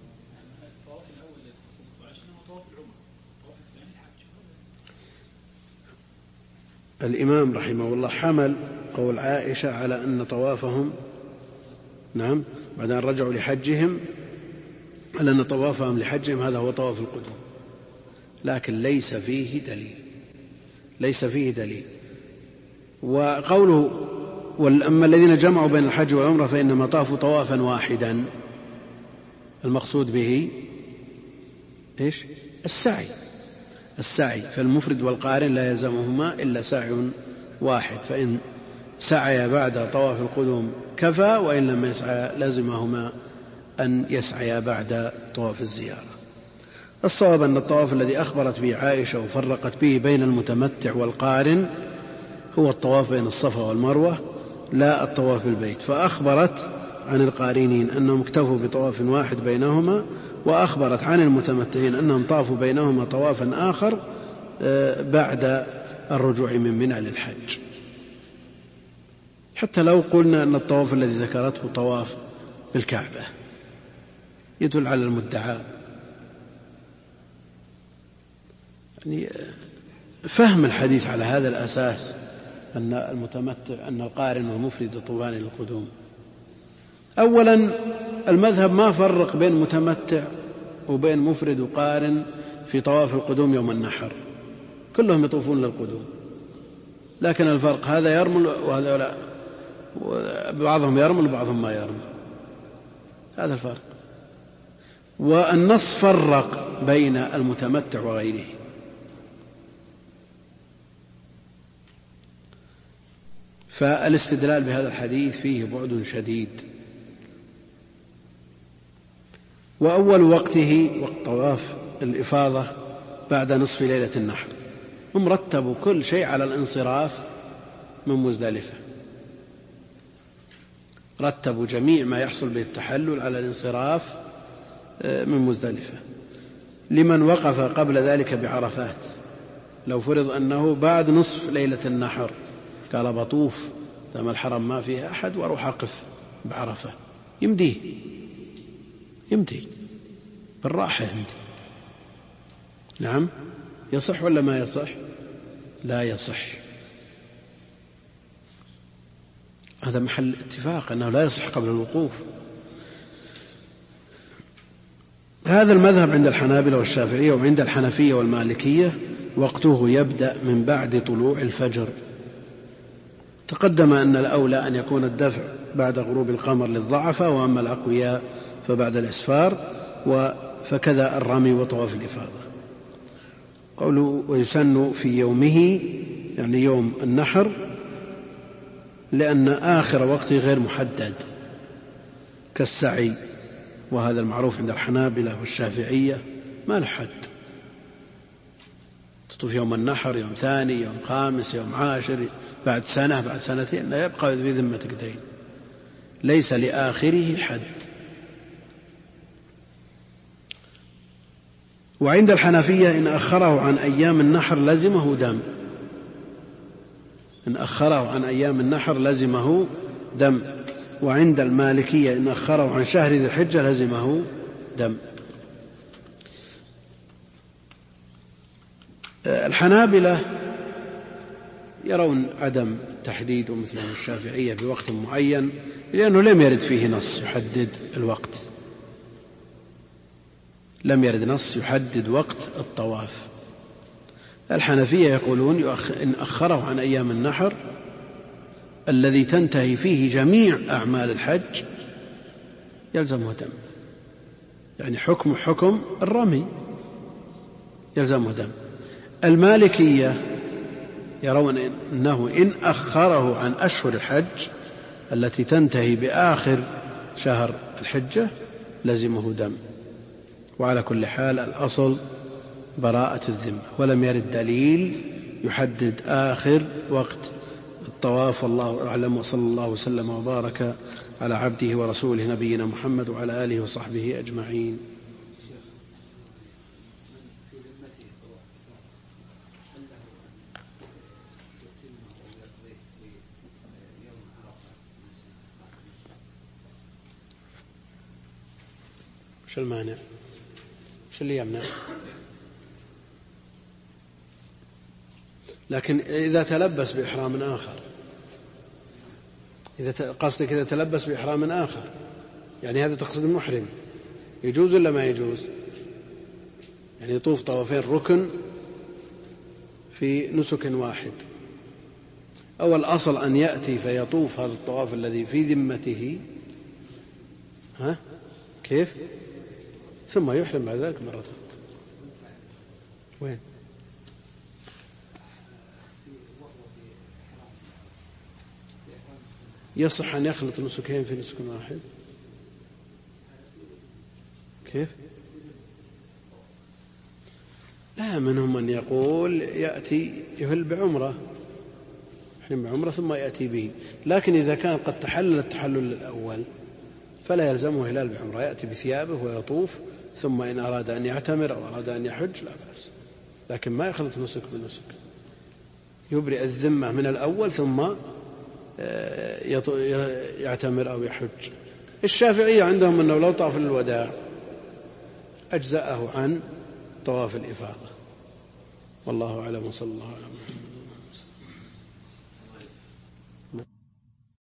A: الإمام رحمه الله حمل قول عائشة على أن طوافهم نعم بعد أن رجعوا لحجهم على أن طوافهم لحجهم هذا هو طواف القدوم، لكن ليس فيه دليل. وقوله أما الذين جمعوا بين الحج والعمرة فإنما طافوا طوافا واحدا، المقصود به إيش؟ السعي. فالمفرد والقارن لا يلزمهما إلا سعي واحد، فإن سعي بعد طواف القدوم كفى، وإن لم يسعى لازمهما أن يسعيا بعد طواف الزيارة. الصواب أن الطواف الذي أخبرت به عائشة وفرقت به بين المتمتع والقارن هو الطواف بين الصفا والمروة لا الطواف بالبيت، فأخبرت عن القارنين أنهم اكتفوا بطواف واحد بينهما، وأخبرت عن المتمتعين أنهم طافوا بينهما طوافا آخر بعد الرجوع من منى للحج. حتى لو قلنا أن الطواف الذي ذكرته طواف بالكعبة يدل على المدعى، يعني فهم الحديث على هذا الأساس أن المتمتع أن القارن والمفرد يطوفان للقدوم. أولا المذهب ما فرق بين متمتع وبين مفرد وقارن في طواف القدوم يوم النحر، كلهم يطوفون للقدوم، لكن الفرق هذا يرمل وهذا لا، بعضهم يرمل وبعضهم ما يرمل، هذا الفرق. والنص فرق بين المتمتع وغيره. فالاستدلال بهذا الحديث فيه بعد شديد. وأول وقته وقت طواف الإفاضة بعد نصف ليلة النحر، هم رتبوا كل شيء على الانصراف من مزدلفة، رتبوا جميع ما يحصل به التحلل على الانصراف من مزدلفة. لمن وقف قبل ذلك بعرفات، لو فرض أنه بعد نصف ليلة النحر قال بطوف دام الحرم ما فيه أحد وأروح أقف بعرفة، يمديه بالراحة يمدي. نعم، يصح ولا ما يصح؟ لا يصح، هذا محل اتفاق أنه لا يصح قبل الوقوف. هذا المذهب عند الحنابلة والشافعية، وعند الحنفية والمالكية وقته يبدأ من بعد طلوع الفجر. تقدم أن الأولى أن يكون الدفع بعد غروب القمر للضعفة، وأما الأقوياء فبعد الإسفار، فكذا الرمي وطواف الإفاضة. قوله ويسن في يومه يعني يوم النحر، لأن آخر وقته غير محدد كالسعي، وهذا المعروف عند الحنابلة والشافعية ما له حد، تطوف يوم النحر، يوم ثاني، يوم خامس، يوم عاشر، بعد سنة، بعد سنتين، لا يبقى في ذمتك دين، ليس لآخره حد. وعند الحنفية إن أخره عن أيام النحر لزمه دم، إن أخره عن أيام النحر لزمه دم. وعند المالكية إن أخره عن شهر ذي الحجة لزمه دم. الحنابلة يرون عدم تحديد مثلهم الشافعية بوقت معين، لأنه لم يرد فيه نص يحدد الوقت، لم يرد نص يحدد وقت الطواف. الحنفية يقولون إن أخره عن أيام النحر الذي تنتهي فيه جميع أعمال الحج يلزمه دم، يعني حكم الرمي يلزمه دم. المالكية يرون أنه إن أخره عن أشهر الحج التي تنتهي بآخر شهر الحجة لزمه دم، وعلى كل حال الأصل براءة الذمة، ولم يرد دليل يحدد آخر وقت الطواف. والله أعلم، وصلى الله وسلم وبارك على عبده ورسوله نبينا محمد وعلى آله وصحبه أجمعين. وش المانع؟ وش اللي يمنع؟ لكن إذا تلبس بإحرام آخر، إذا قصدك إذا تلبس بإحرام آخر، يعني هذا تقصد المحرم، يجوز ولا ما يجوز؟ يعني يطوف طوافين ركن في نسك واحد، أو الأصل أن يأتي فيطوف هذا الطواف الذي في ذمته، ها كيف؟ ثم يحرم بعد ذلك مرة. وين؟ يصح أن يخلط نسكين في نسك واحد؟ كيف؟ لا، منهم من يقول يأتي يهل بعمرة، يحرم بعمرة ثم يأتي به، لكن إذا كان قد تحلل التحلل الأول فلا يلزمه هلال بعمرة، يأتي بثيابه ويطوف، ثم إن أراد أن يعتمر أو أراد أن يحج لا بأس، لكن ما يخلط نسك بنسك، يبرئ الذمة من الأول ثم يعتمر أو يحج. الشافعية عندهم أنه لو طاف للوداع أجزأه عن طواف الإفاضة، والله أعلم، وصلى الله على محمد.